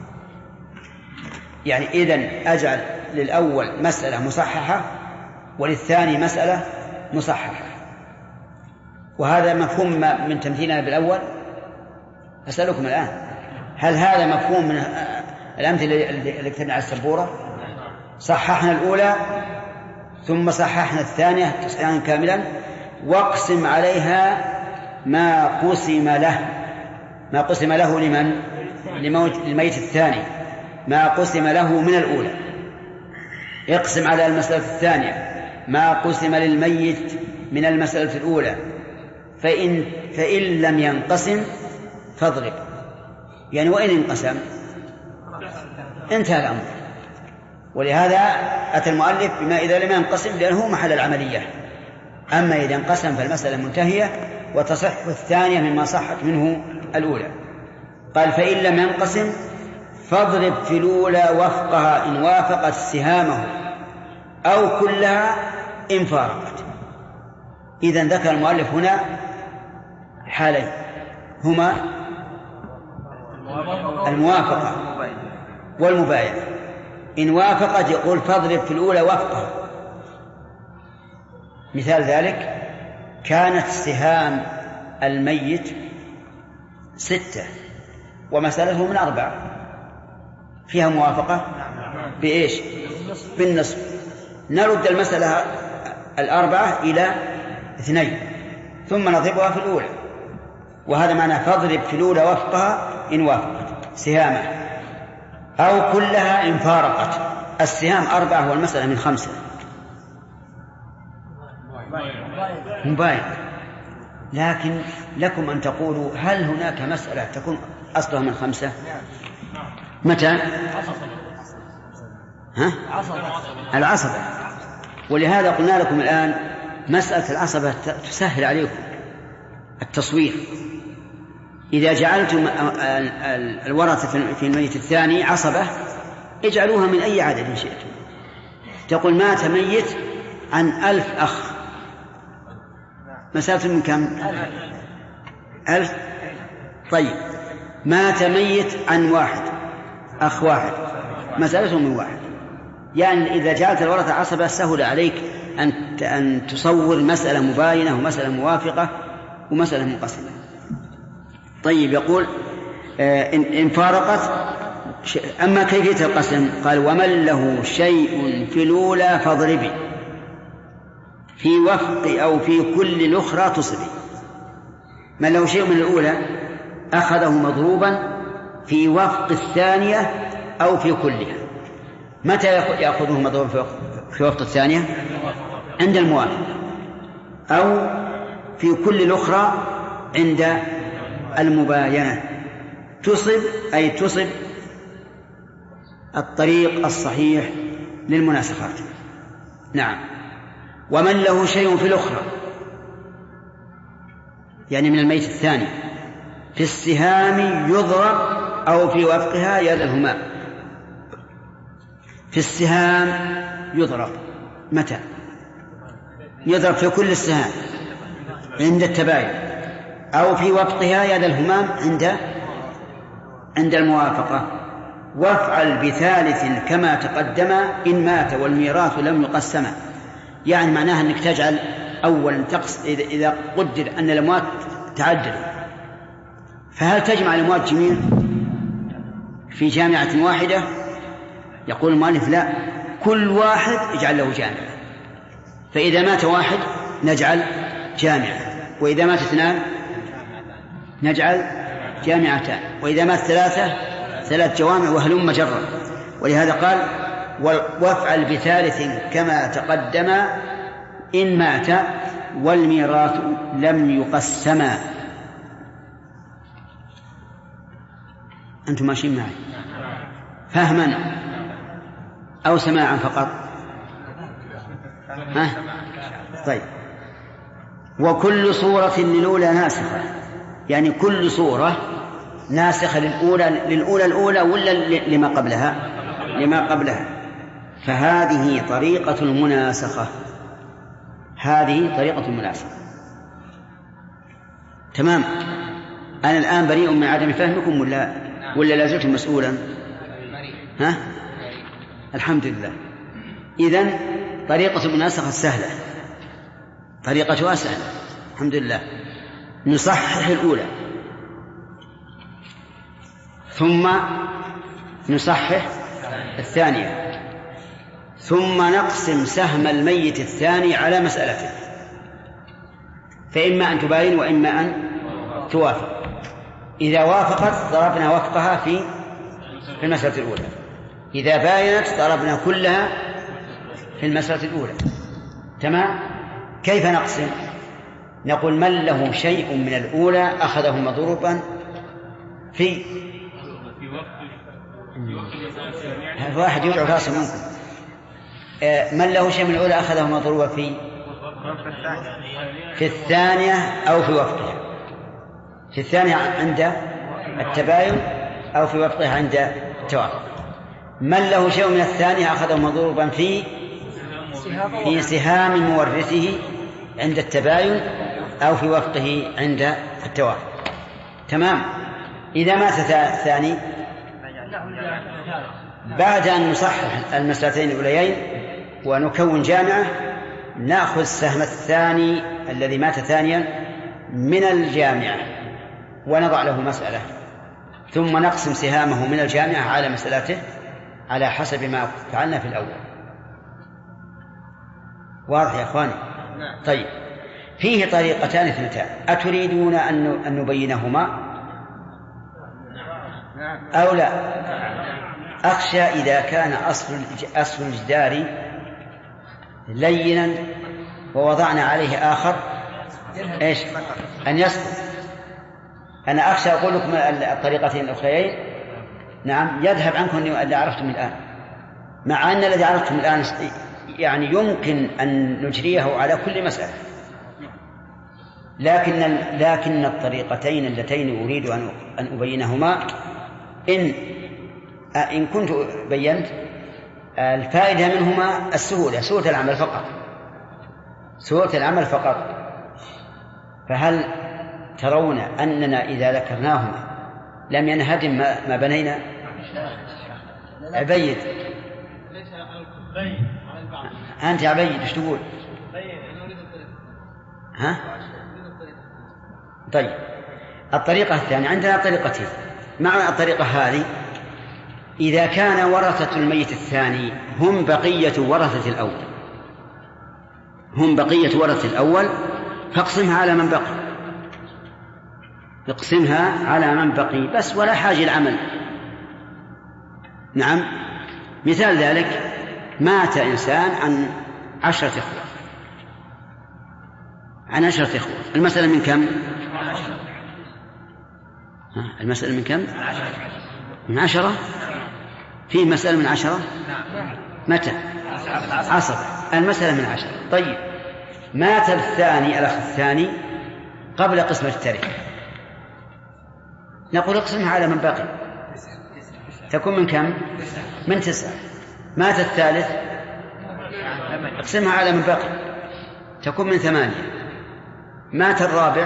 يعني إذن أجعل للأول مسألة مصححة وللثاني مسألة مصححة. وهذا مفهوم من تمثيلنا بالأول. أسألكم الآن، هل هذا مفهوم من الأمثلة اللي كتبنا على السبورة؟ صححنا الأولى ثم صححنا الثانية تصحيحا كاملا، واقسم عليها ما قسم له. ما قسم له لمن؟ لموت الميت الثاني، ما قسم له من الأولى. اقسم على المسألة الثانية ما قسم للميت من المسألة الأولى، فإن, فإن لم ينقسم فاضرب، يعني وإن انقسم انتهى الأمر. ولهذا أتى المؤلف بما إذا لم ينقسم لأنه محل العملية. أما إذا انقسم فالمسألة منتهية وتصح الثانية مما صحت منه الأولى. قال فإن لم ينقسم فاضرب في الأولى وفقها إن وافقت سهامه أو كلها إن فارقت. إذن ذكر المؤلف هنا حالين هما الموافقة والمباينة. إن وافقت يقول فاضرب في الأولى وفقها. مثال ذلك كانت سهام الميت ستة ومسألته من أربعة، فيها موافقة بإيش؟ بالنصف. نرد المسألة الأربعة إلى اثنين ثم نضربها في الأولى، وهذا معنى فاضرب في الأولى وفقها إن وافقت سهامه أو كلها إن فارقت. السهام أربعة والمسألة من خمسة، مباين. لكن لكم أن تقولوا هل هناك مسألة تكون أصلها من خمسة؟ متى؟ ها؟ العصبة. ولهذا قلنا لكم الآن مسألة العصبة تسهل عليكم التصوير. إذا جعلتم الورثة في الميت الثاني عصبة اجعلوها من أي عدد شئتم. تقول مات ميت عن ألف أخ، مسألة من كم؟ ألف. طيب مات ميت عن واحد أخ واحد، مسألة من واحد. يعني إذا جعلت الورثة عصبة سهل عليك أن أن تصور مسألة مباينة ومسألة موافقة ومسألة منقسمة. طيب يقول آه إن فارقت. أما كيفية القسم قال ومن له شيء في الأولى فاضربي في وفق أو في كل الأخرى تصبي. من له شيء من الأولى أخذه مضروبا في وفق الثانية أو في كلها. متى يأخذه مضروبا في وفق الثانية؟ عند الموافق، أو في كل الأخرى عند المباينة. تصب أي تصب الطريق الصحيح للمناسخات. نعم. ومن له شيء في الأخرى يعني من الميت الثاني في السهام يضرب أو في وفقها يد الهمام. في السهام يضرب متى؟ يضرب في كل السهام عند التباين، أو في وفقها يد الهمام عند عند الموافقة. وافعل بثالث كما تقدم إن مات والميراث لم يقسم. يعني معناها أنك تجعل أولا تقص إذا قدر أن الأموات تعددوا، فهل تجمع الأموات جميع في جامعة واحدة؟ يقول المؤلف لا، كل واحد يجعل له جامعة. فإذا مات واحد نجعل جامعة، وإذا مات اثنان نجعل جامعتان، وإذا مات ثلاثة ثلاث جوامع وهلم جرا. ولهذا قال وافعل بثالث كما تقدم إن مات والميراث لم يقسما. أنتم ماشيين معي فهما أو سماعا فقط؟ ها؟ طيب. وكل صورة للأولى ناسخة، يعني كل صورة ناسخة للأولى للأولى الأولى ولا لما قبلها؟ لما قبلها. فهذه طريقة المناسخة، هذه طريقة المناسخة. تمام. أنا الآن بريء من عدم فهمكم ولا ولا لا زلتم مسؤولا؟ ها؟ الحمد لله. إذن طريقة المناسخة سهلة، طريقتها سهلة الحمد لله. نصحح الأولى ثم نصحح الثانية ثم نقسم سهم الميت الثاني على مسألته، فإما أن تباين وإما أن توافق. إذا وافقت ضربنا وفقها في في المسألة الأولى، إذا باينت ضربنا كلها في المسألة الأولى. تمام. كيف نقسم؟ نقول من له شيء من الأولى أخذه مضروبا في واحد يوجع راسه منكم. من له شيء من الأولى أخذه مضروبا في في الثانية أو في وفقها، في الثانية عند التباين أو في وفقها عند التوافق. من له شيء من الثانية أخذه مضروبا في في سهام مورثه عند التباين أو في وفقه عند التوافق. تمام. إذا مات الثاني بعد أن نصحح المسألتين الأوليين ونكون جامعة، نأخذ سهم الثاني الذي مات ثانيا من الجامعة ونضع له مسألة، ثم نقسم سهامه من الجامعة على مسألته على حسب ما فعلنا في الأول. واضح يا أخواني؟ طيب، فيه طريقتان اثنتان، أتريدون أن نبينهما أو لا؟ أخشى إذا كان أصل أصل الجدار لينا ووضعنا عليه آخر إيش أن يسقط. أنا أخشى أقول لكم الطريقتين الأخريين نعم يذهب عنكم اللي عرفتم الآن، مع أن الذي عرفتم الآن يعني يمكن أن نجريه على كل مسألة، لكن لكن الطريقتين اللتين أريد أن أن أبينهما إن إن كنت بينت الفائدة منهما السهولة، سهولة العمل فقط، سهولة العمل فقط. فهل ترون أننا إذا ذكرناهما لم ينهدم ما, ما بنينا؟ عبيد أنت عبيد إيش تقول؟ ها؟ طيب، الطريقة الثانية عندنا طريقتين. مع الطريقة هذه إذا كان ورثة الميت الثاني هم بقية ورثة الأول هم بقية ورثة الأول فاقسمها على من بقي، اقسمها على من بقي بس ولا حاجة العمل. نعم. مثال ذلك مات إنسان عن عشرة إخوة عن عشرة إخوة المسألة من كم؟ المسألة من كم؟ من عشرة. في مسألة من عشرة؟ متى؟ عصر. المسألة من عشرة. طيب، مات الثاني الأخ الثاني قبل قسمة التركة، نقول اقسمها على من باقي تكون من كم؟ من تسعة. مات الثالث اقسمها على من باقي تكون من ثمانية. مات الرابع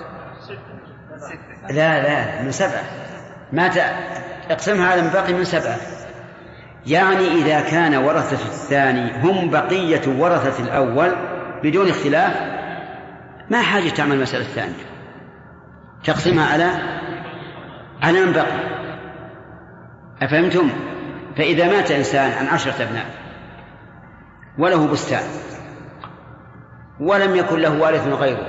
لا لا من سبعة. مات اقسمها على من باقي من سبعة. يعني إذا كان ورثة الثاني هم بقية ورثة الأول بدون اختلاف ما حاجة تعمل المسألة الثانية، تقسمها على على من بقي. أفهمتم؟ فإذا مات إنسان عن عشرة أبناء وله بستان ولم يكن له وارث غيره،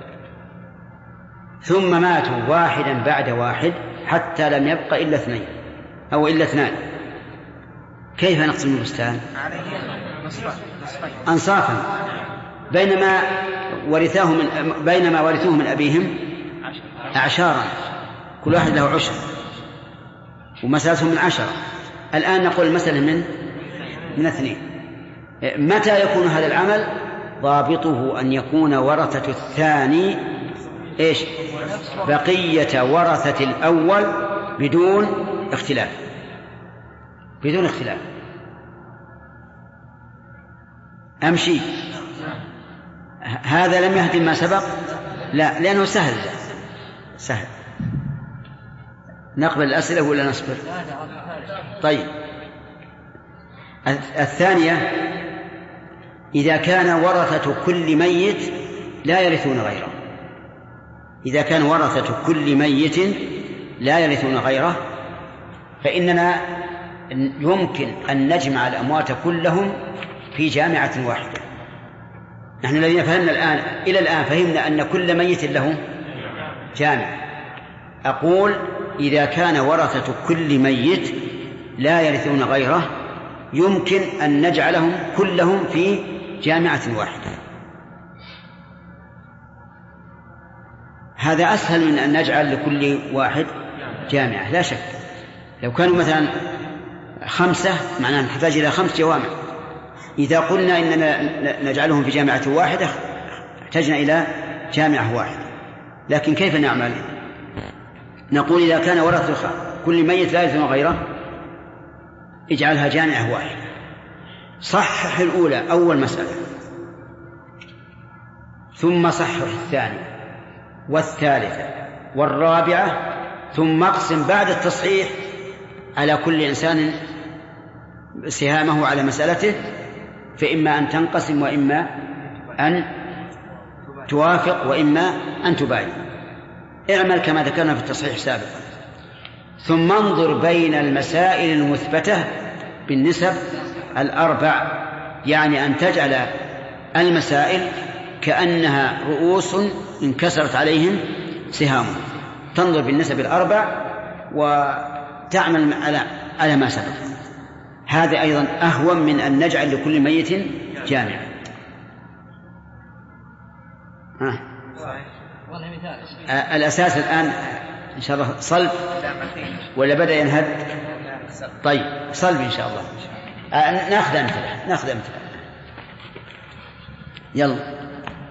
ثم ماتوا واحدا بعد واحد حتى لم يبق إلا اثنين أو إلا اثنان، كيف نقسم البستان؟ أنصافا، بينما ورثوه من بينما ورثوه من أبيهم أعشارا، كل واحد له عشر ومسألتهم من عشرة. الآن نقول المسألة من من اثنين. متى يكون هذا العمل؟ ضابطه أن يكون ورثة الثاني إيش؟ بقية ورثة الأول بدون اختلاف بدون اختلاف. أمشي. هذا لم يهدم ما سبق؟ لا، لأنه سهل سهل. نقبل الأسئلة ولا نصبر؟ طيب. الثانية: إذا كان ورثة كل ميت لا يرثون غيره. إذا كان ورثة كل ميت لا يرثون غيره فإننا يمكن أن نجمع الأموات كلهم في جامعة واحدة. نحن الذين فهمنا الآن إلى الآن فهمنا أن كل ميت له جامع. أقول إذا كان ورثة كل ميت لا يرثون غيره يمكن أن نجعلهم كلهم في جامعة واحدة. هذا أسهل من أن نجعل لكل واحد جامعة لا شك. لو كانوا مثلا خمسة معناه نحتاج إلى خمس جوامع. إذا قلنا إننا نجعلهم في جامعة واحدة احتاجنا إلى جامعة واحدة. لكن كيف نعمل؟ نقول إذا كان ورثة كل ميت لا يرثون غيره اجعلها جامعة واحدة. صحح الأولى أول مسألة، ثم صحح الثانية والثالثة والرابعة، ثم اقسم بعد التصحيح على كل إنسان سهامه على مسألته، فإما أن تنقسم وإما أن توافق وإما أن تباين. اعمل كما ذكرنا في التصحيح سابقا. ثم انظر بين المسائل المثبتة بالنسب الأربع، يعني أن تجعل المسائل كأنها رؤوس انكسرت عليهم سهامهم. تنظر بالنسب الأربع وتعمل على على ما سبق. هذا أيضا أهون من أن نجعل لكل ميت جامع. ها. الأساس الآن إن شاء الله صلب ولا بدأ ينهد؟ طيب صلب إن شاء الله. نأخذ أمثلة نأخذ أمثلة يلا.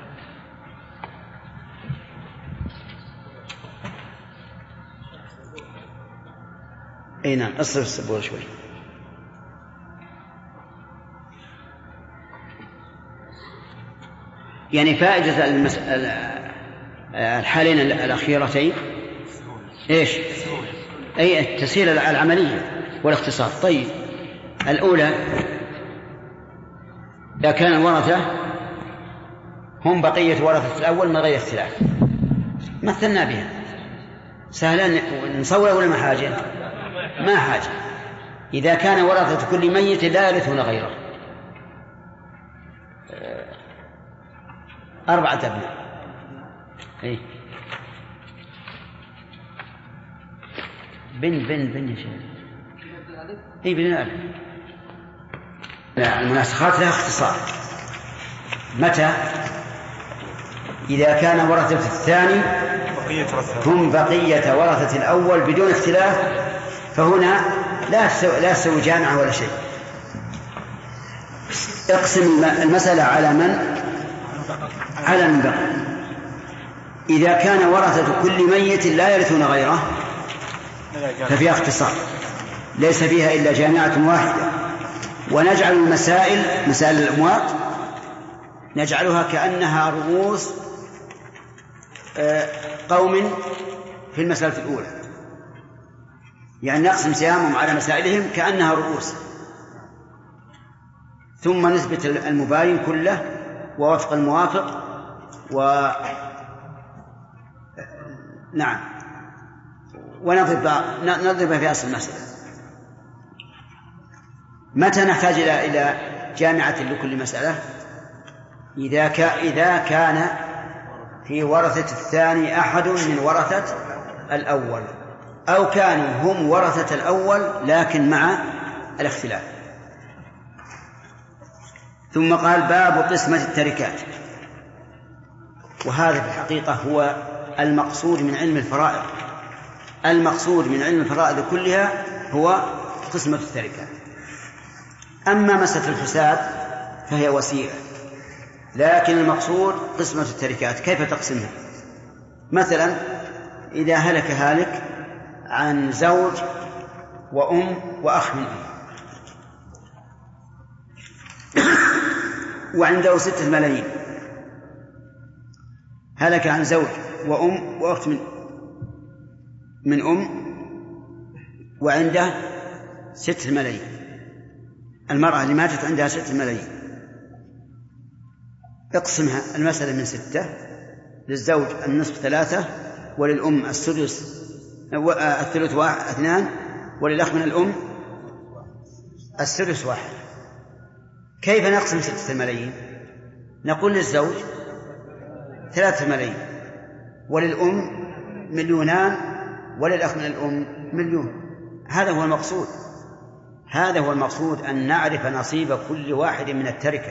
اي نعم اصرف السبورة شوي. يعني فائدة المسألة الحالين الأخيرتين ايش؟ اي التسهيل العملية والاختصار. طيب الأولى إذا كان الورثة هم بقية ورثة الأول من غير اختلاف مثلنا بها سهلا. نصور ولا ما حاجة؟ ما حاجة. إذا كان ورثة كل ميت لا يرثون غيره أربعة أبناء. إيه؟ بن بن بن يا شيخ. إيه بن الألف. لا المناسخات لها اختصار. متى؟ إذا كان ورثة الثاني هم بقية ورثة الأول بدون اختلاف فهنا لا لا تسوي جامعة ولا شيء. اقسم المسألة على من؟ على من بقي. إذا كان ورثة كل ميت لا يرثون غيره ففيها اختصار ليس فيها إلا جامعة واحدة. ونجعل المسائل مسائل الأموات نجعلها كأنها رؤوس قوم في المسألة الأولى، يعني نقسم سهامهم على مسائلهم كأنها رؤوس، ثم نثبت المباين كله ووفق الموافق و نعم ونضرب نضرب في أصل المسألة. متى نحتاج إلى إلى جامعة لكل مسألة؟ إذا ك... إذا كان في ورثة الثاني أحد من ورثة الأول أو كانوا هم ورثة الأول لكن مع الاختلاف. ثم قال باب قسمة التركات، وهذا في الحقيقة هو المقصود من علم الفرائض. المقصود من علم الفرائض كلها هو قسمة التركات. أما مسألة الحساب فهي وسيلة، لكن المقصود قسمة التركات. كيف تقسمها؟ مثلا إذا هلك هالك عن زوج وأم وأخ من أم، وعنده ستة ملايين، هلك عن زوج وأم وأخت من من أم وعنده ستة ملايين. المرأة اللي ماتت عندها ستة ملايين، اقسمها المسألة من ستة، للزوج النصف ثلاثة، وللأم السدس الثلث واحد اثنان، وللأخ من الأم السدس واحد. كيف نقسم ستة ملايين؟ نقول للزوج ثلاثة ملايين، وللأم مليونان، وللأخ من الأم مليون. هذا هو المقصود، هذا هو المقصود أن نعرف نصيب كل واحد من التركة.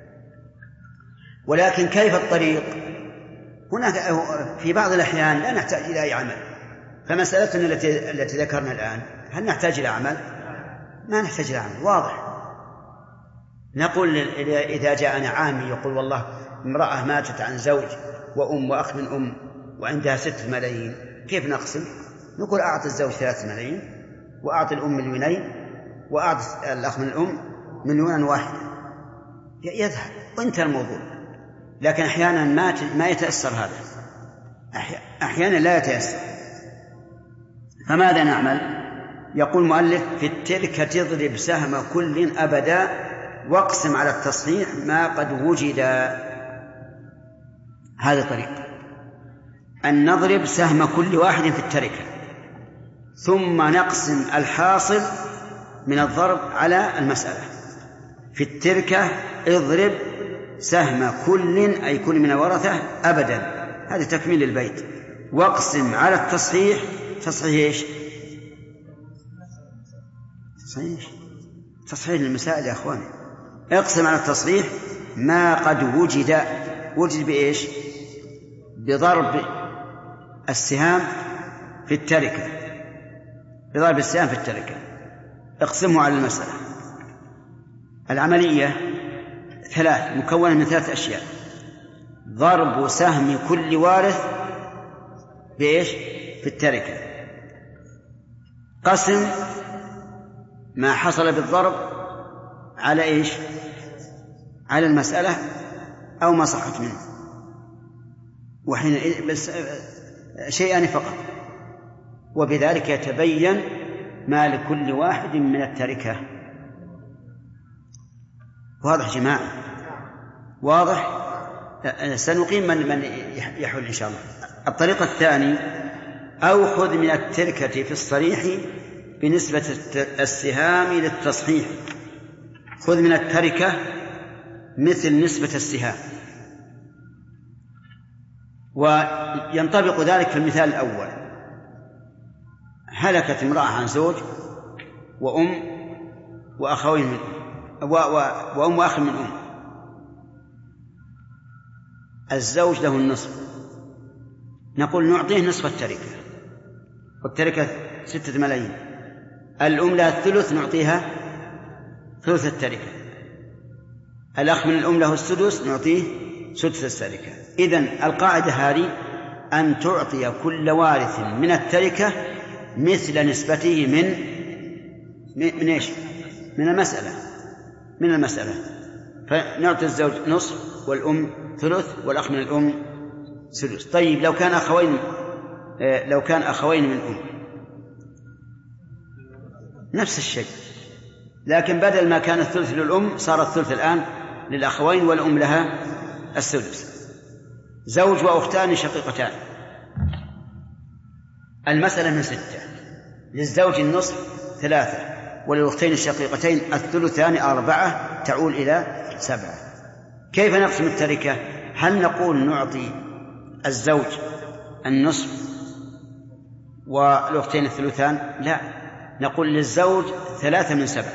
ولكن كيف الطريق؟ هناك في بعض الأحيان لا نحتاج إلى أي عمل. فمسألتنا التي التي ذكرنا الآن، هل نحتاج إلى عمل؟ ما نحتاج إلى عمل، واضح. نقول إذا جاءنا عامي يقول والله امرأة ماتت عن زوج وأم وأخ من أم وعندها ستة ملايين، كيف نقسم؟ نقول أعطي الزوج ثلاثة ملايين، وأعطي الأم مليونين، وأعطي الأخ من الأم مليونا واحدا، يذهب وانتهى الموضوع. لكن أحيانا ما ما يتأثر هذا، أحيانا لا يتأثر. فماذا نعمل؟ يقول المؤلف: في التركة تضرب سهم كل أبدا واقسم على التصحيح ما قد وجد. هذا طريق أن نضرب سهم كل واحد في التركة، ثم نقسم الحاصل من الضرب على المسألة. في التركة اضرب سهم كل، أي كل من الورثة أبدا، هذا تكميل البيت. واقسم على التصحيح، تصحيح إيش؟ تصحيح تصحيح للمسائل يا أخوان. اقسم على التصحيح ما قد وجد. وجد بإيش؟ بضرب السهام في التركة، بضرب السهام في التركة. اقسمه على المسألة. العملية ثلاث، مكونة من ثلاث أشياء: ضرب سهم كل وارث بإيش؟ في التركة، قسم ما حصل بالضرب على إيش؟ على المسألة أو ما صحت منه، وحين بس شيئان فقط، وبذلك يتبين ما لكل واحد من التركة. واضح جماعة؟ واضح؟ سنقيم من, من يحول إن شاء الله. الطريقة الثاني: أو خذ من التركة في الصريح بنسبة السهام للتصحيح. خذ من التركة مثل نسبة السهام، وينطبق ذلك في المثال الأول: هلكت امرأة عن زوج وأم وأخوين من أم وأم وأخ من أم. الزوج له النصف، نقول نعطيه نصف التركة، والتركة ستة ملايين. الأم لها الثلث، نعطيها ثلث التركة. الأخ من الأم له السدس، نعطيه سدس التركة. إذن القاعدة هذه أن تعطي كل وارث من التركة مثل نسبته من من إيش؟ من المسألة من المسألة فنعطي الزوج نصف، والأم ثلث، والأخ من الأم سدس. طيب لو كان أخوين لو كان أخوين من أم نفس الشيء، لكن بدل ما كان الثلث للأم صار الثلث الآن للأخوين، والأم لها السدس. زوج وأختان شقيقتان، المسألة من ستة، للزوج النصف ثلاثة، وللأختين الشقيقتين الثلثان أربعة، تعول إلى سبعة. كيف نقسم التركة؟ هل نقول نعطي الزوج النصف والأختين الثلثان؟ لا، نقول للزوج ثلاثة من سبعة،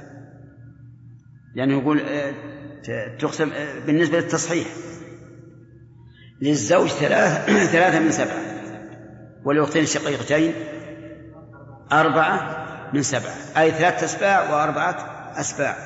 لأنه يقول تقسم بالنسبة للتصحيح. للزوج ثلاثة, ثلاثة من سبعة، والأختين الشقيقتين أربعة من سبعة، أي ثلاثة أسباع وأربعة أسباع.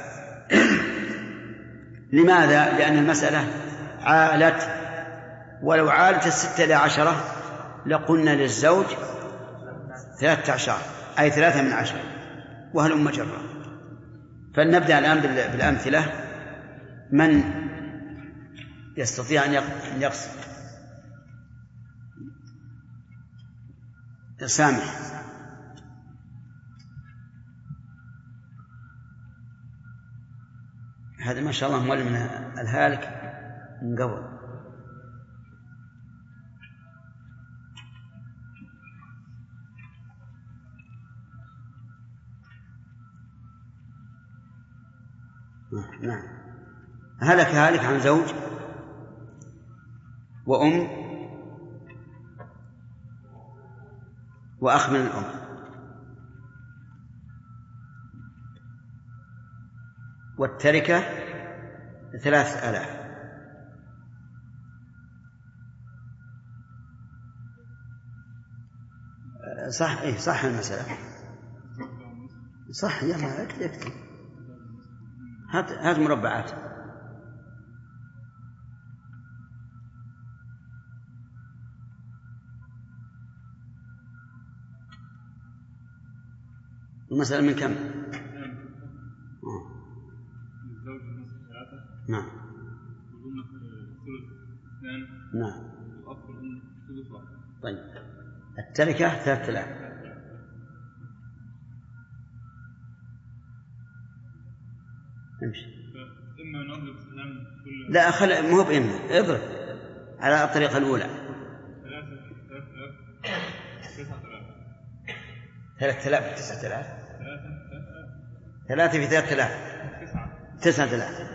لماذا؟ لأن المسألة عالت، ولو عالت الستة إلى عشرة لقلنا للزوج ثلاثة عشر، أي ثلاثة من عشرة، وهل أم جرة. فلنبدأ الآن بالأمثلة. من يستطيع أن يقسم. سامح. هذا ما شاء الله مولى من الهالك من قبل. نعم. هلك هالك عن زوج وأم وأخ من الأم. والتركة ثلاثة آلاف. صح إيه صح المسألة صح. يلا اكتب اكتب هات هات مربعات. المسألة من كم؟ نعم نعم. طيب التركة ثلاثة آلاف. امشي. لا خل مو بإما اضرب على الطريقة الأولى. ثلاثة آلاف تسعة آلاف. ثلاثة في ثلاثة آلاف تسعة آلاف.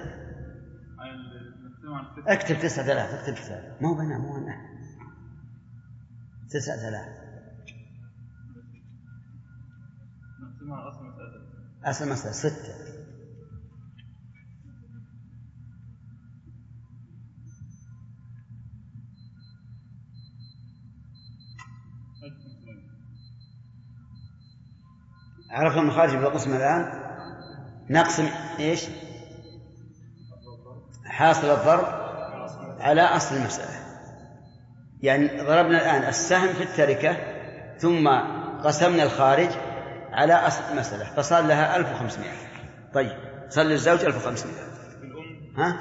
اكتب تسعة آلاف. اكتب تسعة. مو بنا مو هنا. تسعة آلاف. أصل مسألة ستة. عرفنا المخارج بالقسم الآن. نقسم إيش؟ حاصل الضرب على أصل المسألة. يعني ضربنا الآن السهم في التركة ثم قسمنا الخارج على أصل المسألة فصار لها ألف وخمسمائة. طيب صار للزوج ألف وخمسمائة. ها؟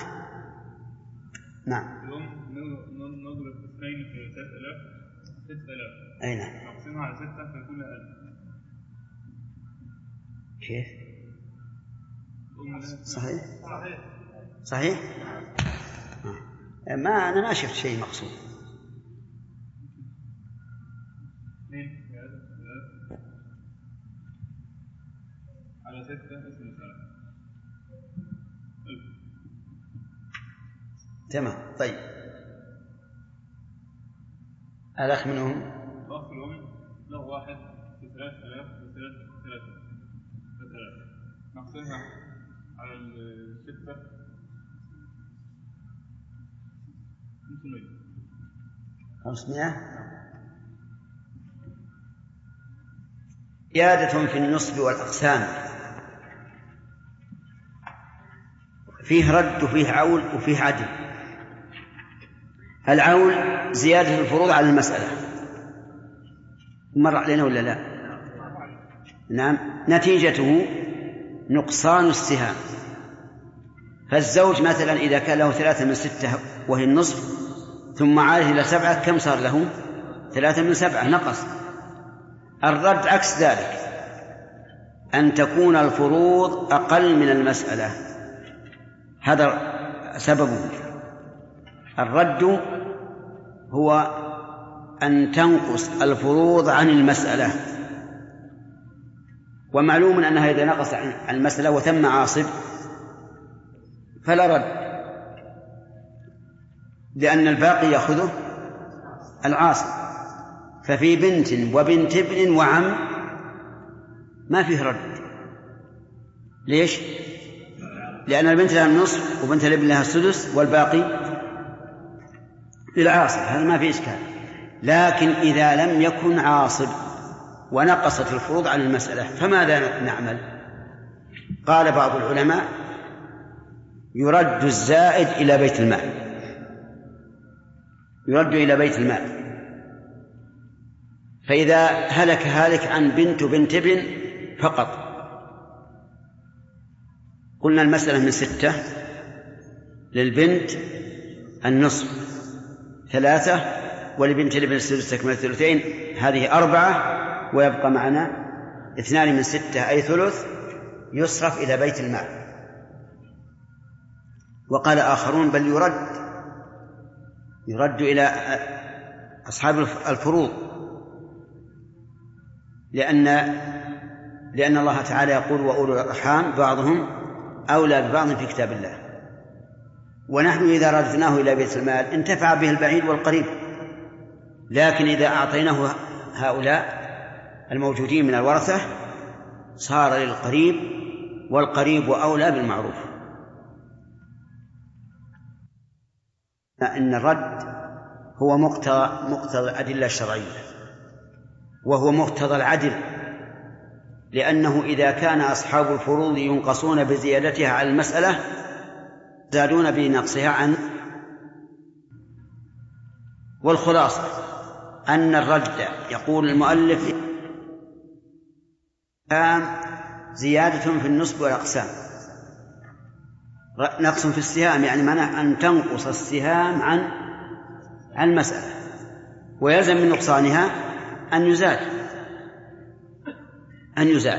نعم. نضرب اثنين في ثلاثة آلاف ستة آلاف. أي نعم. نقسمها على ستة فيكون ألف. كيف؟ صحيح صحيح صحيح. ما أنا ما شفت شيء مقصود. على ستة اسم مثال. تمام. طيب الأخ منهم أخ الأم له واحد في ثلاثة آلاف وثلاثة ثلاثة ثلاثة. نقسمها على الستة خمسمائة. زيادة في النصب والأقسام. فيه رد وفيه عول وفيه عدل. العول زيادة الفروض على المسألة. مر علينا ولا لا؟ نعم. نتيجته نقصان السهام. فالزوج مثلا إذا كان له ثلاثة من ستة وهي النصف ثم عاده إلى سبعة كم صار له؟ ثلاثة من سبعة نقص. الرد عكس ذلك أن تكون الفروض أقل من المسألة. هذا سببه. الرد هو أن تنقص الفروض عن المسألة. ومعلوم أنها إذا نقص عن المسألة وتم عاصب فلا رد لأن الباقي يأخذه العاصب. ففي بنت وبنت ابن وعم ما فيه رد. ليش؟ لأن البنت لها النصف وبنت الابن لها السدس والباقي للعاصب. هذا ما فيه إشكال. لكن إذا لم يكن عاصب ونقصت الفروض عن المسألة فماذا نعمل؟ قال بعض العلماء يرد الزائد إلى بيت المال. يرد إلى بيت المال. فإذا هلك هالك عن بنت وبنت ابن فقط قلنا المسألة من ستة للبنت النصف ثلاثة، ولبنت الابن السدس تكمل الثلثين، هذه أربعة، ويبقى معنا اثنان من ستة أي ثلث يصرف إلى بيت المال. وقال آخرون بل يرد يرد إلى أصحاب الفروض، لأن لأن الله تعالى يقول وأولو الأرحام بعضهم أولى ببعض في كتاب الله، ونحن إذا رددناه إلى بيت المال انتفع به البعيد والقريب، لكن إذا أعطيناه هؤلاء الموجودين من الورثة صار للقريب، والقريب أولى بالمعروف. إن الرد هو مقتضى مقتضى الأدلة الشرعية، وهو مقتضى العدل، لأنه إذا كان أصحاب الفروض ينقصون بزيادتها على المسألة زادون بنقصها عن. والخلاصة أن الرد يقول المؤلف زيادة في النصب والأقسام، نقص في السهام يعني معناه أن تنقص السهام عن عن المسألة، ويلزم من نقصانها أن يزاد أن يزاد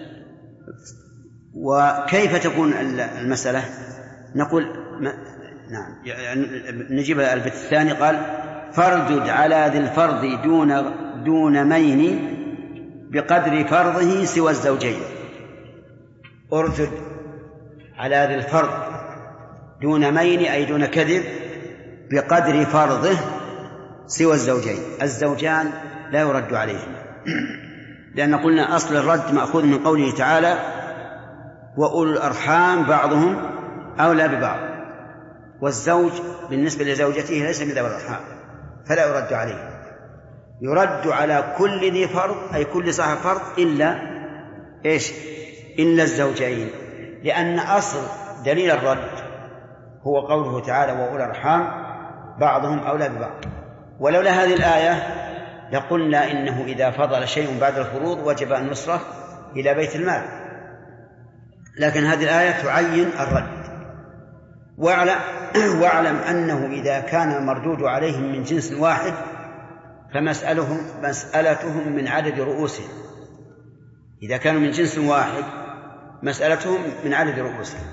وكيف تكون المسألة؟ نقول ما... نعم نجيب البيت الثاني. قال فاردد على ذي الفرض دون دون مين بقدر فرضه سوى الزوجين. اردد على ذي الفرض دون مين أي دون كذب بقدر فرضه سوى الزوجين. الزوجان لا يرد عليهم، لأن قلنا أصل الرد مأخوذ من قوله تعالى وأولو الأرحام بعضهم أولى ببعض، والزوج بالنسبة لزوجته ليس من ذوي الأرحام فلا يرد عليه. يرد على كل ذي فرض أي كل صاحب فرض إلا إيش؟ إلا الزوجين، لأن أصل دليل الرد هو قوله تعالى وأولو الأرحام بعضهم أولى ببعض. ولولا هذه الآية لقلنا إنه إذا فضل شيء بعد الفروض وجب أن يصرف إلى بيت المال، لكن هذه الآية تعين الرد. واعلم, واعلم أنه إذا كان المردود عليهم من جنس واحد فمسألهم مسألتهم من عدد رؤوسهم. إذا كانوا من جنس واحد مسألتهم من عدد رؤوسهم.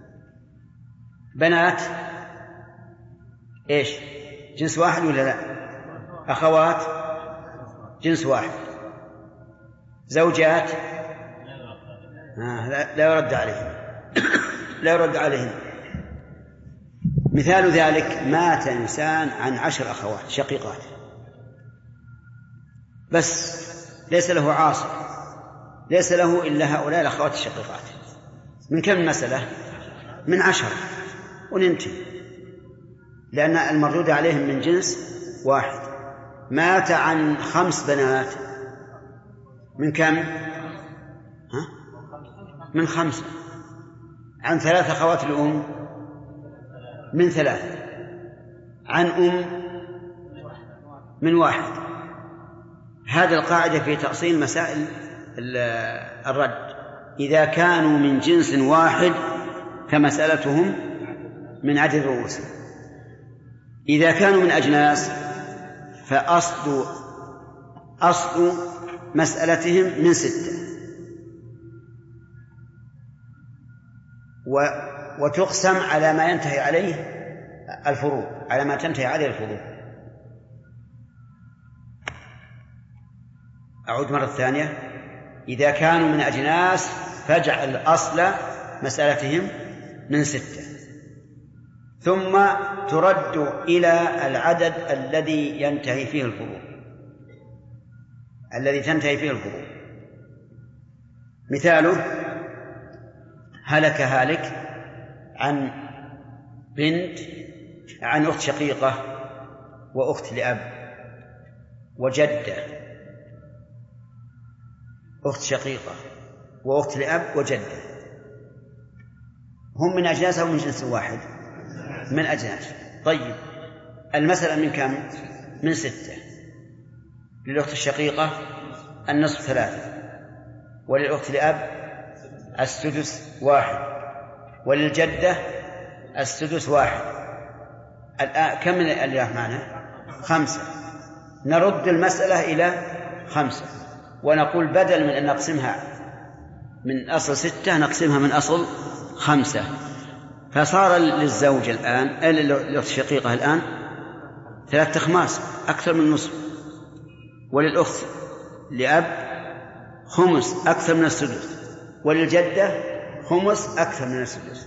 بنات إيش؟ جنس واحد ولا لا؟ أخوات جنس واحد. زوجات آه لا, لا يرد عليهم لا يرد عليهم. مثال ذلك مات إنسان عن عشر أخوات شقيقات بس ليس له عاصر، ليس له إلا هؤلاء الأخوات الشقيقات. من كم مسألة؟ من عشر وننتهي، لأن المردود عليهم من جنس واحد. مات عن خمس بنات من كم؟ ها؟ من خمسة. عن ثلاث أخوات الأم من ثلاثة. عن أم من واحد. هذه القاعدة في تأصيل مسائل الرد. إذا كانوا من جنس واحد فمسألتهم من عدد رؤوسهم. إذا كانوا من أجناس فأصل أصل مسألتهم من ستة، و وتقسم على ما ينتهي عليه الفروض، على ما تنتهي عليه الفروض. أعود مرة ثانية. إذا كانوا من أجناس فاجعل أصل مسألتهم من ستة، ثم ترد إلى العدد الذي ينتهي فيه الفروض الذي تنتهي فيه الفروض. مثاله هلك هالك عن بنت عن أخت شقيقة وأخت لأب وجدة، أخت شقيقة وأخت لأب وجدة، هم من أجناس أو من جنس واحد؟ من أجناس. طيب المسألة من كم؟ من ستة. للأخت الشقيقة النصف ثلاثة، وللأخت لأب السدس واحد، وللجدة السدس واحد. الآن كم من اللي راح معنا؟ خمسة. نرد المسألة إلى خمسة ونقول بدل من أن نقسمها من أصل ستة نقسمها من أصل خمسة، فصار للزوج الآن للشقيقة الآن ثلاثة أخماس أكثر من نصف، وللأخت لأب خمس أكثر من السدس، وللجدة خمس أكثر من السدس.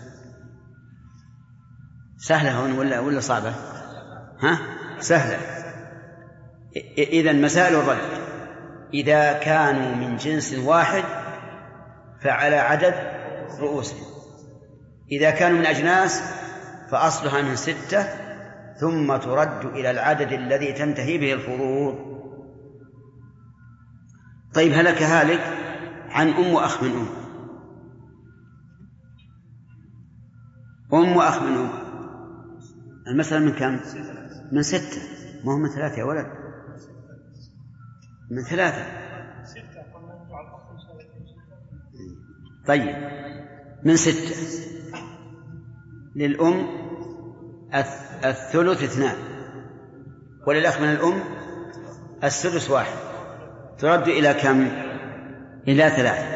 سهلة هون ولا ولا صعبة؟ ها سهلة. إذن مسائل الرد إذا كانوا من جنس واحد فعلى عدد رؤوسهم، إذا كانوا من أجناس فأصلها من ستة ثم ترد إلى العدد الذي تنتهي به الفروض. طيب هلك هالك عن أم وأخ من أم، أم وأخ من أم، المسألة من كم؟ من ستة، ما هو من ثلاثة يا ولد، من ثلاثة. طيب من ستة للأم الثلث اثنان، وللأخ من الأم السدس واحد، ترد إلى كم؟ إلى ثلاثة.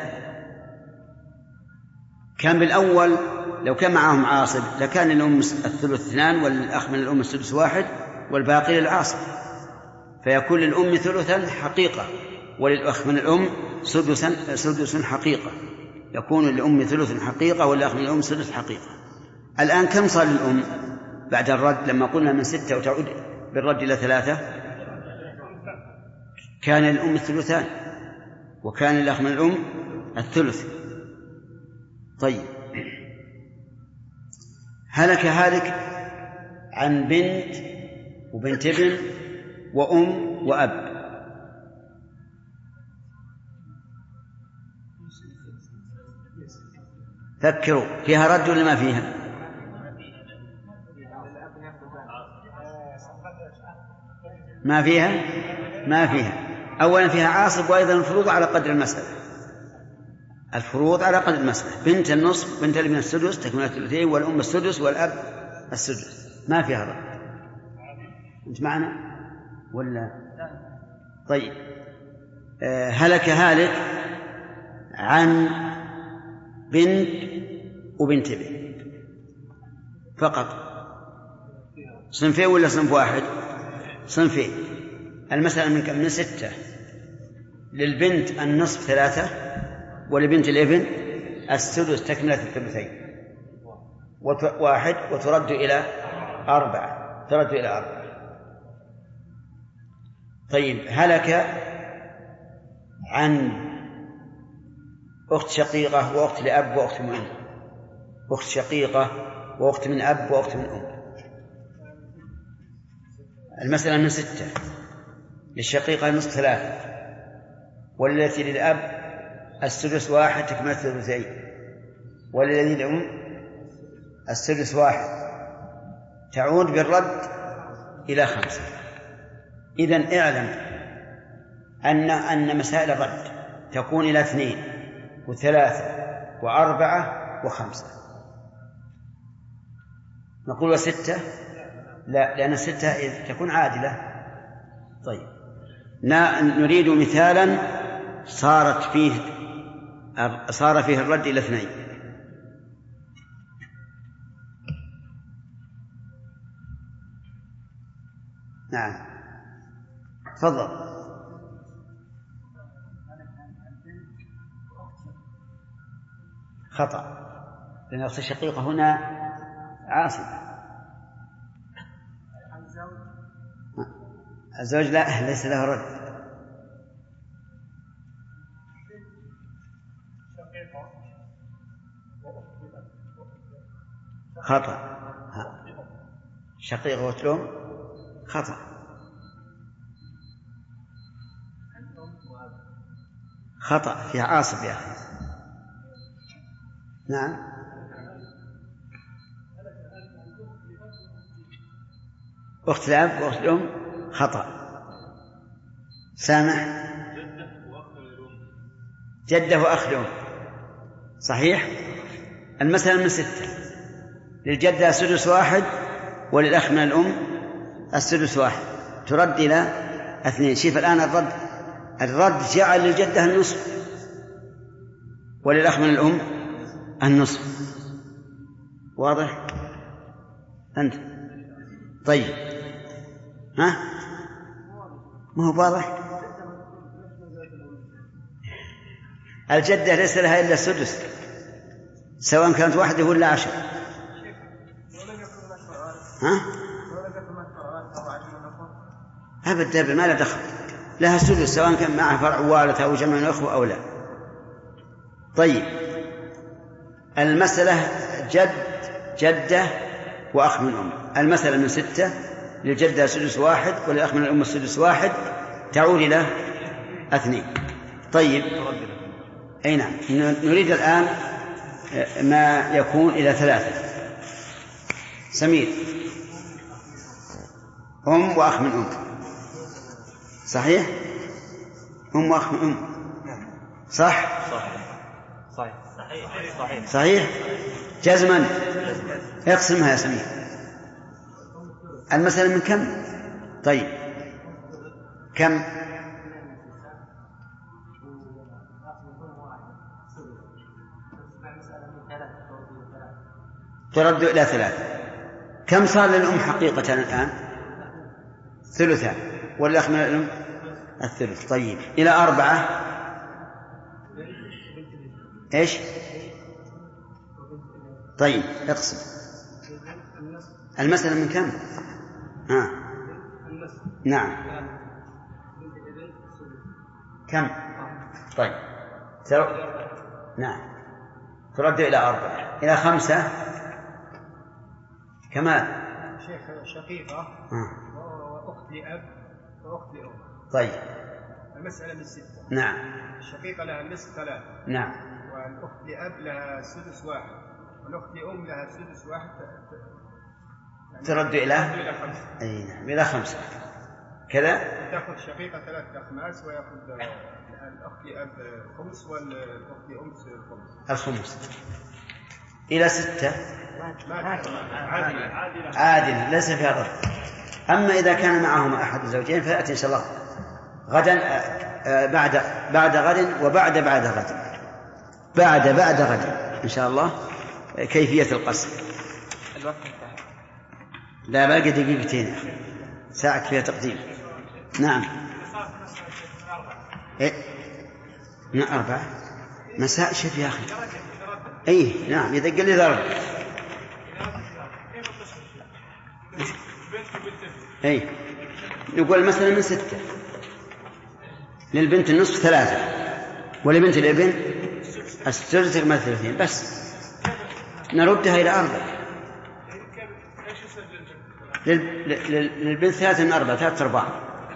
كان بالأول لو كان معهم عاصب لكان للأم الثلث اثنان والأخ من الأم السدس واحد والباقي للعاصب، فيكون للأم ثلثا حقيقة وللأخ من الأم سدسا سدس حقيقة، يكون للأم ثلث حقيقة والأخ من الأم سدس حقيقة. الآن كم صار للأم بعد الرد لما قلنا من ستة وتعود بالرد إلى ثلاثة؟ كان للأم الثلثان وكان للأخ من الأم الثلث. طيب هلك هالك عن بنت وبنت ابن وأم وأب، فكروا فيها رد ولا ما فيها؟ ما فيها ما فيها. أولا فيها عاصب، وأيضا الفروض على قدر المسألة، الفروض على قدر المسألة. بنت النصف بنت الابن السدس تكملة الثلثين، والأم السدس والأب السدس، ما فيها رد. أنت معنا ولا؟ طيب آه هلك هالك عن بنت وبنت ابن فقط، صنفين ولا صنف واحد؟ صنفين. المسألة من كم؟ من ستة. للبنت النصف ثلاثة، ولبنت الابن السدس تكملة الثلثين واحد، وترد إلى أربعة، ترد إلى أربعة. طيب هلك عن أخت شقيقة وأخت لأب وأخت من أم، أخت شقيقة وأخت من أب وأخت من أم. المسألة من ستة. للشقيقة النصف ثلاثة، والتي للأب السدس واحد تكملة الثلثين، والذي للأم السدس واحد، تعود بالرد إلى خمسة. إذن اعلم أن أن مسائل الرد تكون إلى اثنين وثلاثة وأربعة وخمسة. نقول وستة؟ لا، لأن الستة تكون عادلة. طيب نريد مثالا صارت فيه صار فيه الرد إلى اثنين. نعم تفضل. خطأ، لأن الأخت الشقيقة هنا عاصم. الزوج لا، ليس له رد. خطأ. شقيقة وتلوم خطأ. خطأ فيها عاصب يا أخي. نعم أخت الأب وأخت الأم خطأ. سامح جدة وأخ الأم صحيح. المسألة من ستة. للجدة سدس واحد وللأخ من الأم السدس واحد، ترد إلى اثنين. شوف الآن الرد الرد جعل للجدة النصف وللأخ من الأم النصف. واضح أنت؟ طيب ها ما هو واضح؟ الجدة ليس لها إلا السدس سواء كانت واحدة ولا عشر. ها؟ أبدا ما لا دخل، لها السدس سواء كان معها فرع وارث أو جمع أخوة أو لا. طيب المسألة جد جدة وأخ من أم. المسألة من ستة، للجدة سدس واحد وللأخ من الأم السدس واحد، تعود إلى اثنين. طيب أي نعم، نريد الآن ما يكون إلى ثلاثة. سمير أم وأخ من أم، صحيح؟ أم وأخ من أم، صح؟ صحيح صحيح صحيح جزما. اقسمها يا سمير. المسألة من كم؟ طيب كم؟ ترد إلى ثلاثة. كم صار للأم حقيقة الآن؟ ثلثان، والأخ من الأم الثلث. طيب إلى أربعة إيش؟ طيب اقسم. المسألة من كم؟ ها. نعم كم؟ طيب تر... نعم ترد إلى أربعة. إلى خمسة كمال شيخ شقيقة آه. وأخت لأب وأخت لأم. طيب المسألة من ستة. نعم. الشقيقة لها النصف ثلاثة. نعم. والأخت لأب لها سدس واحد، والأخت لأم لها سدس واحد، يعني ترد إلى إلى خمسة. أي نعم إلى خمسة كذا. تأخذ شقيقة ثلاثة أخماس ويأخذ الأخت لأب خمس والأخت لأم خمس. الخمس إلى ستة عادلة عادلة ليس فيها رد. أما إذا كان معهما أحد الزوجين فيأتي إن شاء الله غدا بعد بعد غد وبعد بعد غد بعد بعد غد إن شاء الله كيفية القسم. الوقت انتهى. لا باقي دقيقتين ساعة فيها تقديم. نعم إيه؟ من أربعة مساء شف يا أخي. أي نعم إذا قل لي ضرب. أي نقول مثلا من ستة، للبنت النصف ثلاثة، ولبنت الابن السدس كما ثلاثين، بس نردها إلى أربعة. للبنت ثلاثة من أربعة، ثلاثة أربعة،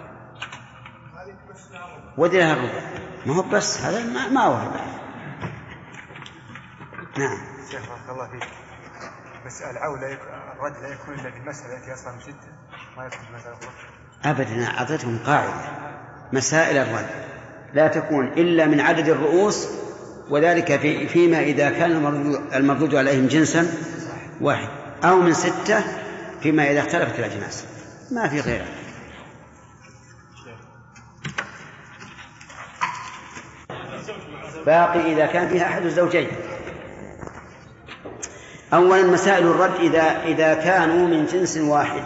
ودي لها الربع. ما هو بس هذا ما, ما هو ربع. نعم. شيخ بارك الله فيك، بس العولة الرد لا يكون إلا في المسألة التي أصلا من ستة، ما يكون في مسألة أخرى. أبدا أنا أعطيتهم قاعدة، مسائل الرد لا تكون إلا من عدد الرؤوس، وذلك في فيما إذا كان المردود عليهم جنسا واحد، أو من ستة فيما إذا اختلفت الأجناس، ما في غيره. باقي إذا كان فيها أحد الزوجين. أولا مسائل الرد إذا إذا كانوا من جنس واحد.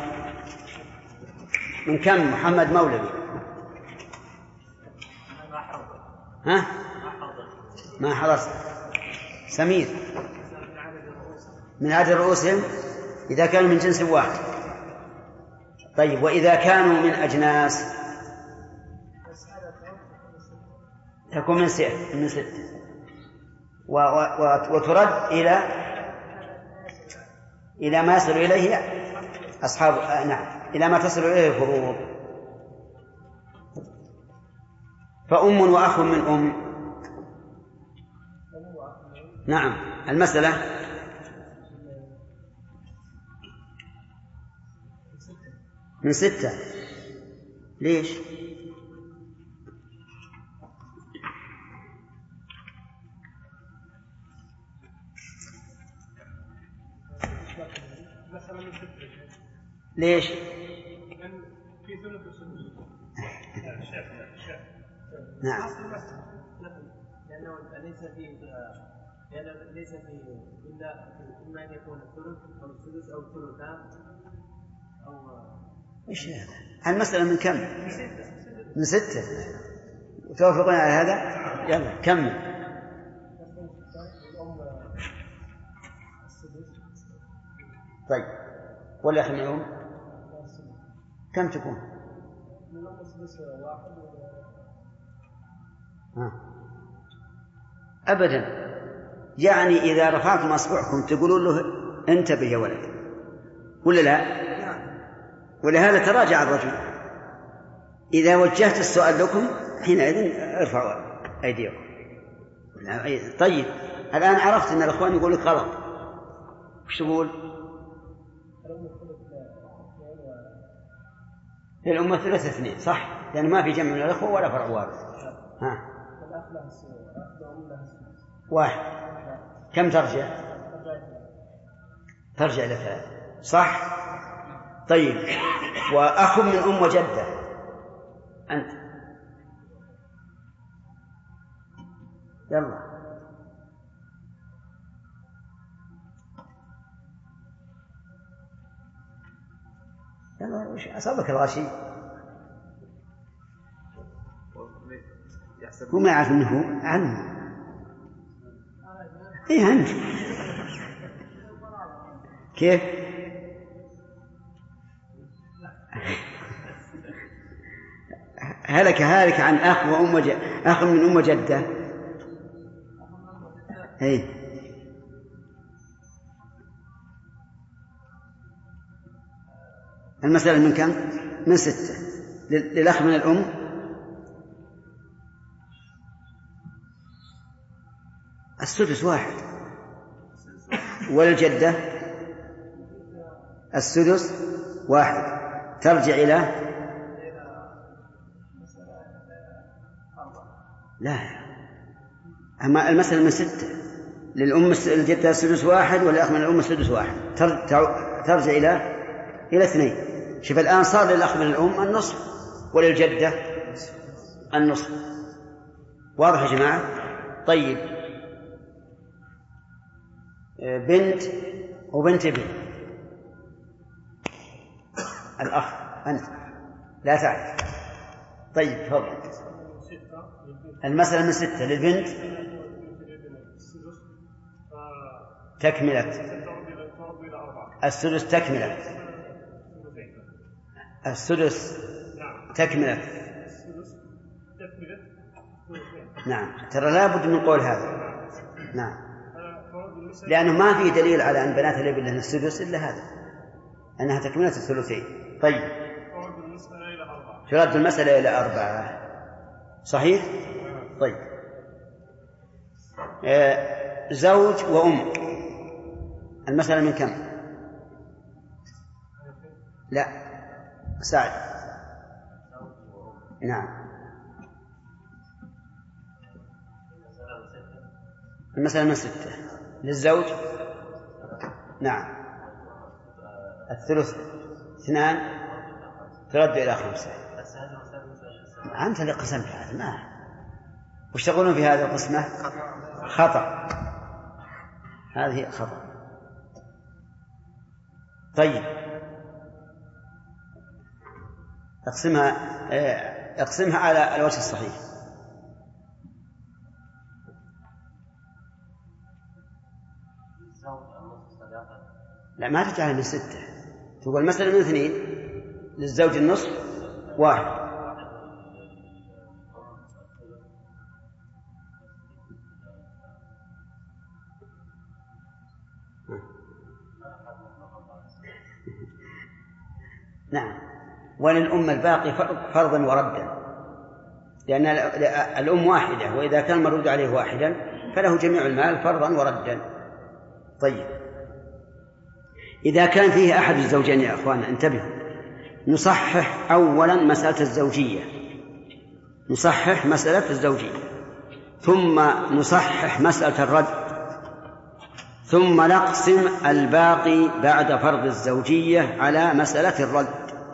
من كم محمد مولوي؟ ها؟ ما حضرت. سمير من عدد رؤوسهم إذا كانوا من جنس واحد. طيب وإذا كانوا من أجناس تكون من ستة من ستة وترد إلى إلى ما يصل إليه أصحاب آه نعم إلى ما تصل إليه الفروض. فأم وأخ من أم. نعم المسألة من ستة. ليش؟ ليش؟ في ثلث وسدس. نعم. لأنه ليس فيه لأنه ليس فيه إلا إما أن يكون الثلث أو السدس أو الثلثان أو إيش هذا؟ المسألة من كم؟ من ستة. توافقون على هذا؟ يلا كمل. طيب والأخ معهم كم تكون؟ ها. أبدا، يعني إذا رفعتم أصبعكم تقولون له انتبه يا ولد ولا لا؟ ولهذا تراجع الرجل. إذا وجهت السؤال لكم حينئذ ارفعوا أيديكم. طيب الآن عرفت أن الأخوان يقول لك غلط، وش تقول؟ للأمة ثلاثة اثنين، صح، لأن ما في جمع من الأخوة ولا فرع وارث. ها واحد، كم ترجع؟ ترجع إلى ثلاثة، صح. طيب وأخ من أم وجدة أنت، يلا يلا وش أصابك الغاشي؟ هو ما يعرف أنه عنه. إيه عنه كيف؟ هلك هالك عن أخ وأم ج... أخ من أم جدة. إيه المسألة من كم؟ من ستة. للأخ من الأم السدس واحد، وللجدة السدس واحد، ترجع إلى لا. أما المسألة من ستة، للأم الجدة السدس واحد وللأخ من الأم السدس واحد، ترجع إلى إلى اثنين. شوف الآن صار للأخ من الأم النصف وللجدة النصف. واضح يا جماعة؟ طيب بنت وبنت ابن، الأخ أنت لا تعرف. طيب تفضل. المسألة من ستة، للبنت تكملة السدس، تكملة السدس، تكملة. نعم ترى لا بد من قول هذا. نعم لأنه ما في دليل على أن بنات الابن لهن السدس إلا هذا، أنها تكملة الثلثين. طيب ترد المسألة إلى أربعة، صحيح؟ طيب آه زوج وأم، المسألة من كم؟ لا سعد. نعم المسألة من ستة. للزوج نعم الثلث اثنان، ترد إلى خمسة. أنت اللي قسمت هذا، ما وش تقولون في هذا القسمة؟ خطأ، هذه خطأ. طيب اقسمها اقسمها على الوجه الصحيح. لا ما تجعلها من ستة، تقول مثلا من اثنين، للزوج النصف واحد. نعم وللأم الباقي فرضا وردا، لأن الأم واحدة، وإذا كان المردود عليه واحدا فله جميع المال فرضا وردا. طيب إذا كان فيه أحد الزوجين يا أخوانا انتبهوا، نصحح أولا مسألة الزوجية، نصحح مسألة الزوجية ثم نصحح مسألة الرد، ثم نقسم الباقي بعد فرض الزوجية على مسألة الرد.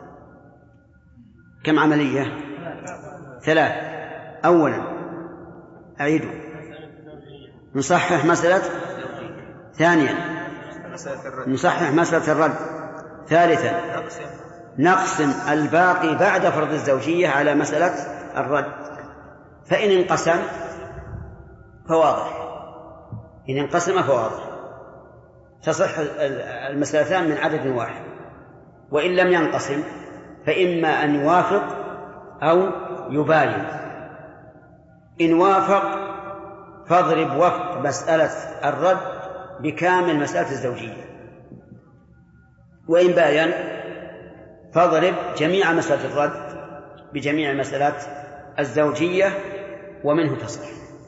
كم عملية؟ ثلاث. أولا أعيد نصحح مسألة، ثانيا نصحح مسألة الرد، ثالثا نقسم الباقي بعد فرض الزوجية على مسألة الرد. فإن انقسم فواضح، إن انقسم فواضح تصح المسألتان من عدد واحد. وإن لم ينقسم فإما أن يوافق أو يباين. إن وافق فاضرب وفق مسألة الرد بكامل مسألة الزوجية، وإن باين فاضرب جميع مسألة الرد بجميع مسألة الزوجية ومنه تصح.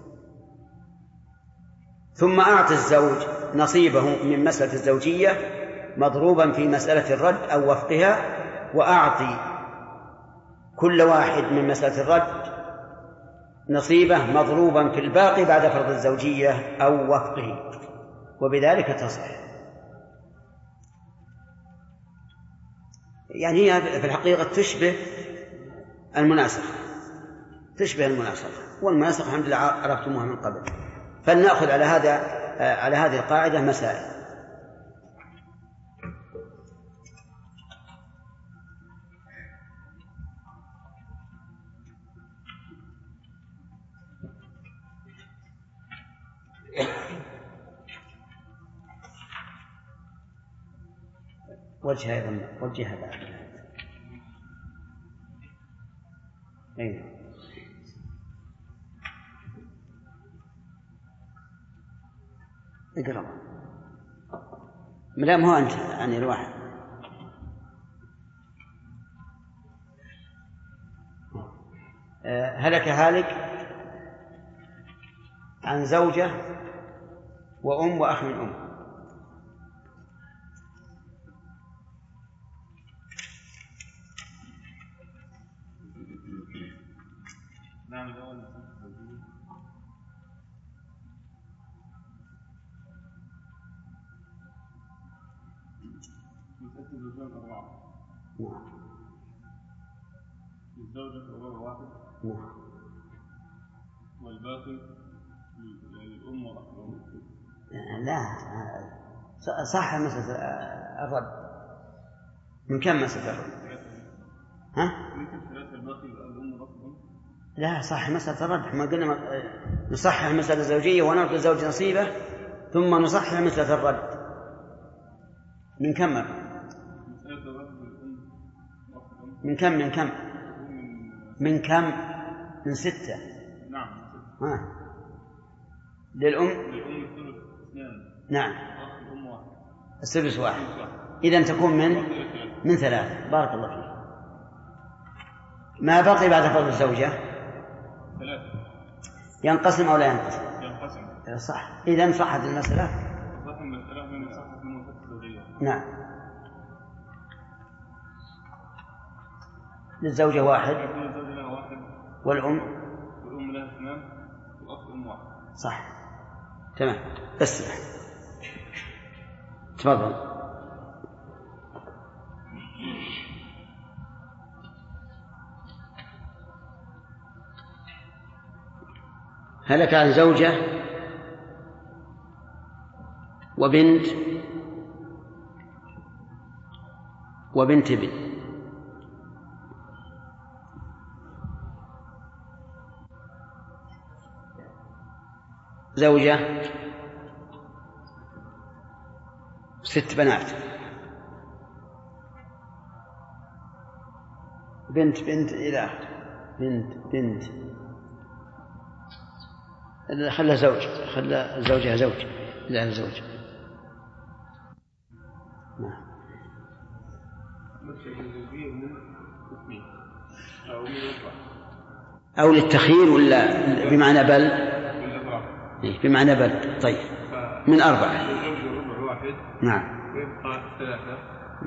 ثم أعطي الزوج نصيبه من مسألة الزوجية مضروبا في مسألة الرد أو وفقها، وأعطي كل واحد من مسألة الرد نصيبه مضروبا في الباقي بعد فرض الزوجية أو وفقه، وبذلك تصح. يعني هي في الحقيقة تشبه المناسخة، تشبه المناسخة، والمناسخة الحمد لله عرفتموها من قبل. فلنأخذ على هذا على هذه القاعدة مسائل. وجه أيضا وجهها بعد. أين اقرأ؟ لا، ما هو أنت يعني الواحد. هلك هالك عن زوجة وأم وأخ من أم. نعم. الزوجان أربعة. نعم. الزوجة أربعة واحد. نعم. والباقي للأم والأخ. لا، صح مسألة الرد. من كم مسألة الرد؟ ها؟ لا، صح مسألة الرد. ما قلنا نصحح مسألة الزوجية ونعطي الزوج نصيبه ثم نصحح مسألة الرد. من كم مرة؟ من كم من كم من كم من ستة. نعم. ها. للأم للأم الثلث اثنان. نعم. الأم واحد. السدس واحد. إذن تكون من من ثلاثة. بارك الله فيك. ما بقي بعد فرض الزوجة ثلاثة. ينقسم أو لا ينقسم؟ ينقسم. صح. إذن صحت المسألة. صحت المسألة من صحت من الزوجية. نعم. للزوجة واحد. للزوجة لها واحد. والأم والأم لها اثنان. والأخ أم واحد. صح. تمام. بس تفضل. هلك عن زوجة وبنت وبنت ابن. زوجة ست بنات، بنت بنت إلى بنت بنت خلى زوج خلى زوجها زوج لا زوج. نعم. أو للتخيير ولا بمعنى بل؟ بمعنى بل. طيب من أربعة. واحد. نعم. ويبقى ثلاثة.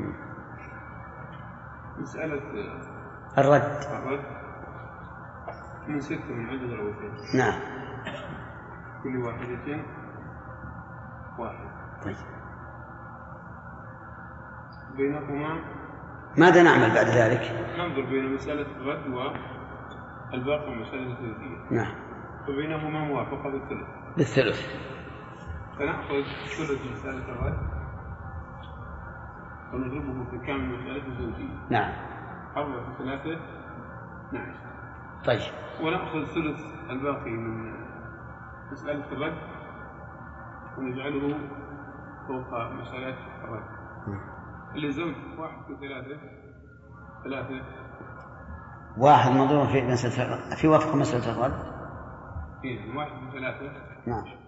مسألة الرد. الرد من ستة من عدد الروتين. نعم. كل واحدة واحد. بينهما ماذا نعمل بعد ذلك؟ ننظر بين مسألة الرد والباقي مسألة الثلثية. نعم. فبينهما موافقة بالثلث. بالثلث. فنأخذ ثلث مسألة الرد ونضربه في كامل مسألة الزوجية. نعم. حول في ثلاثة نعم. طيب. ونأخذ ثلث الباقي من مسألة الرد ونجعله فوق مسألة الرد. للزوج واحد في ثلاثة ثلاثة واحد مضروب في مسألة في وفق مسألة الرد. إيه واحد في ثلاثة. نعم.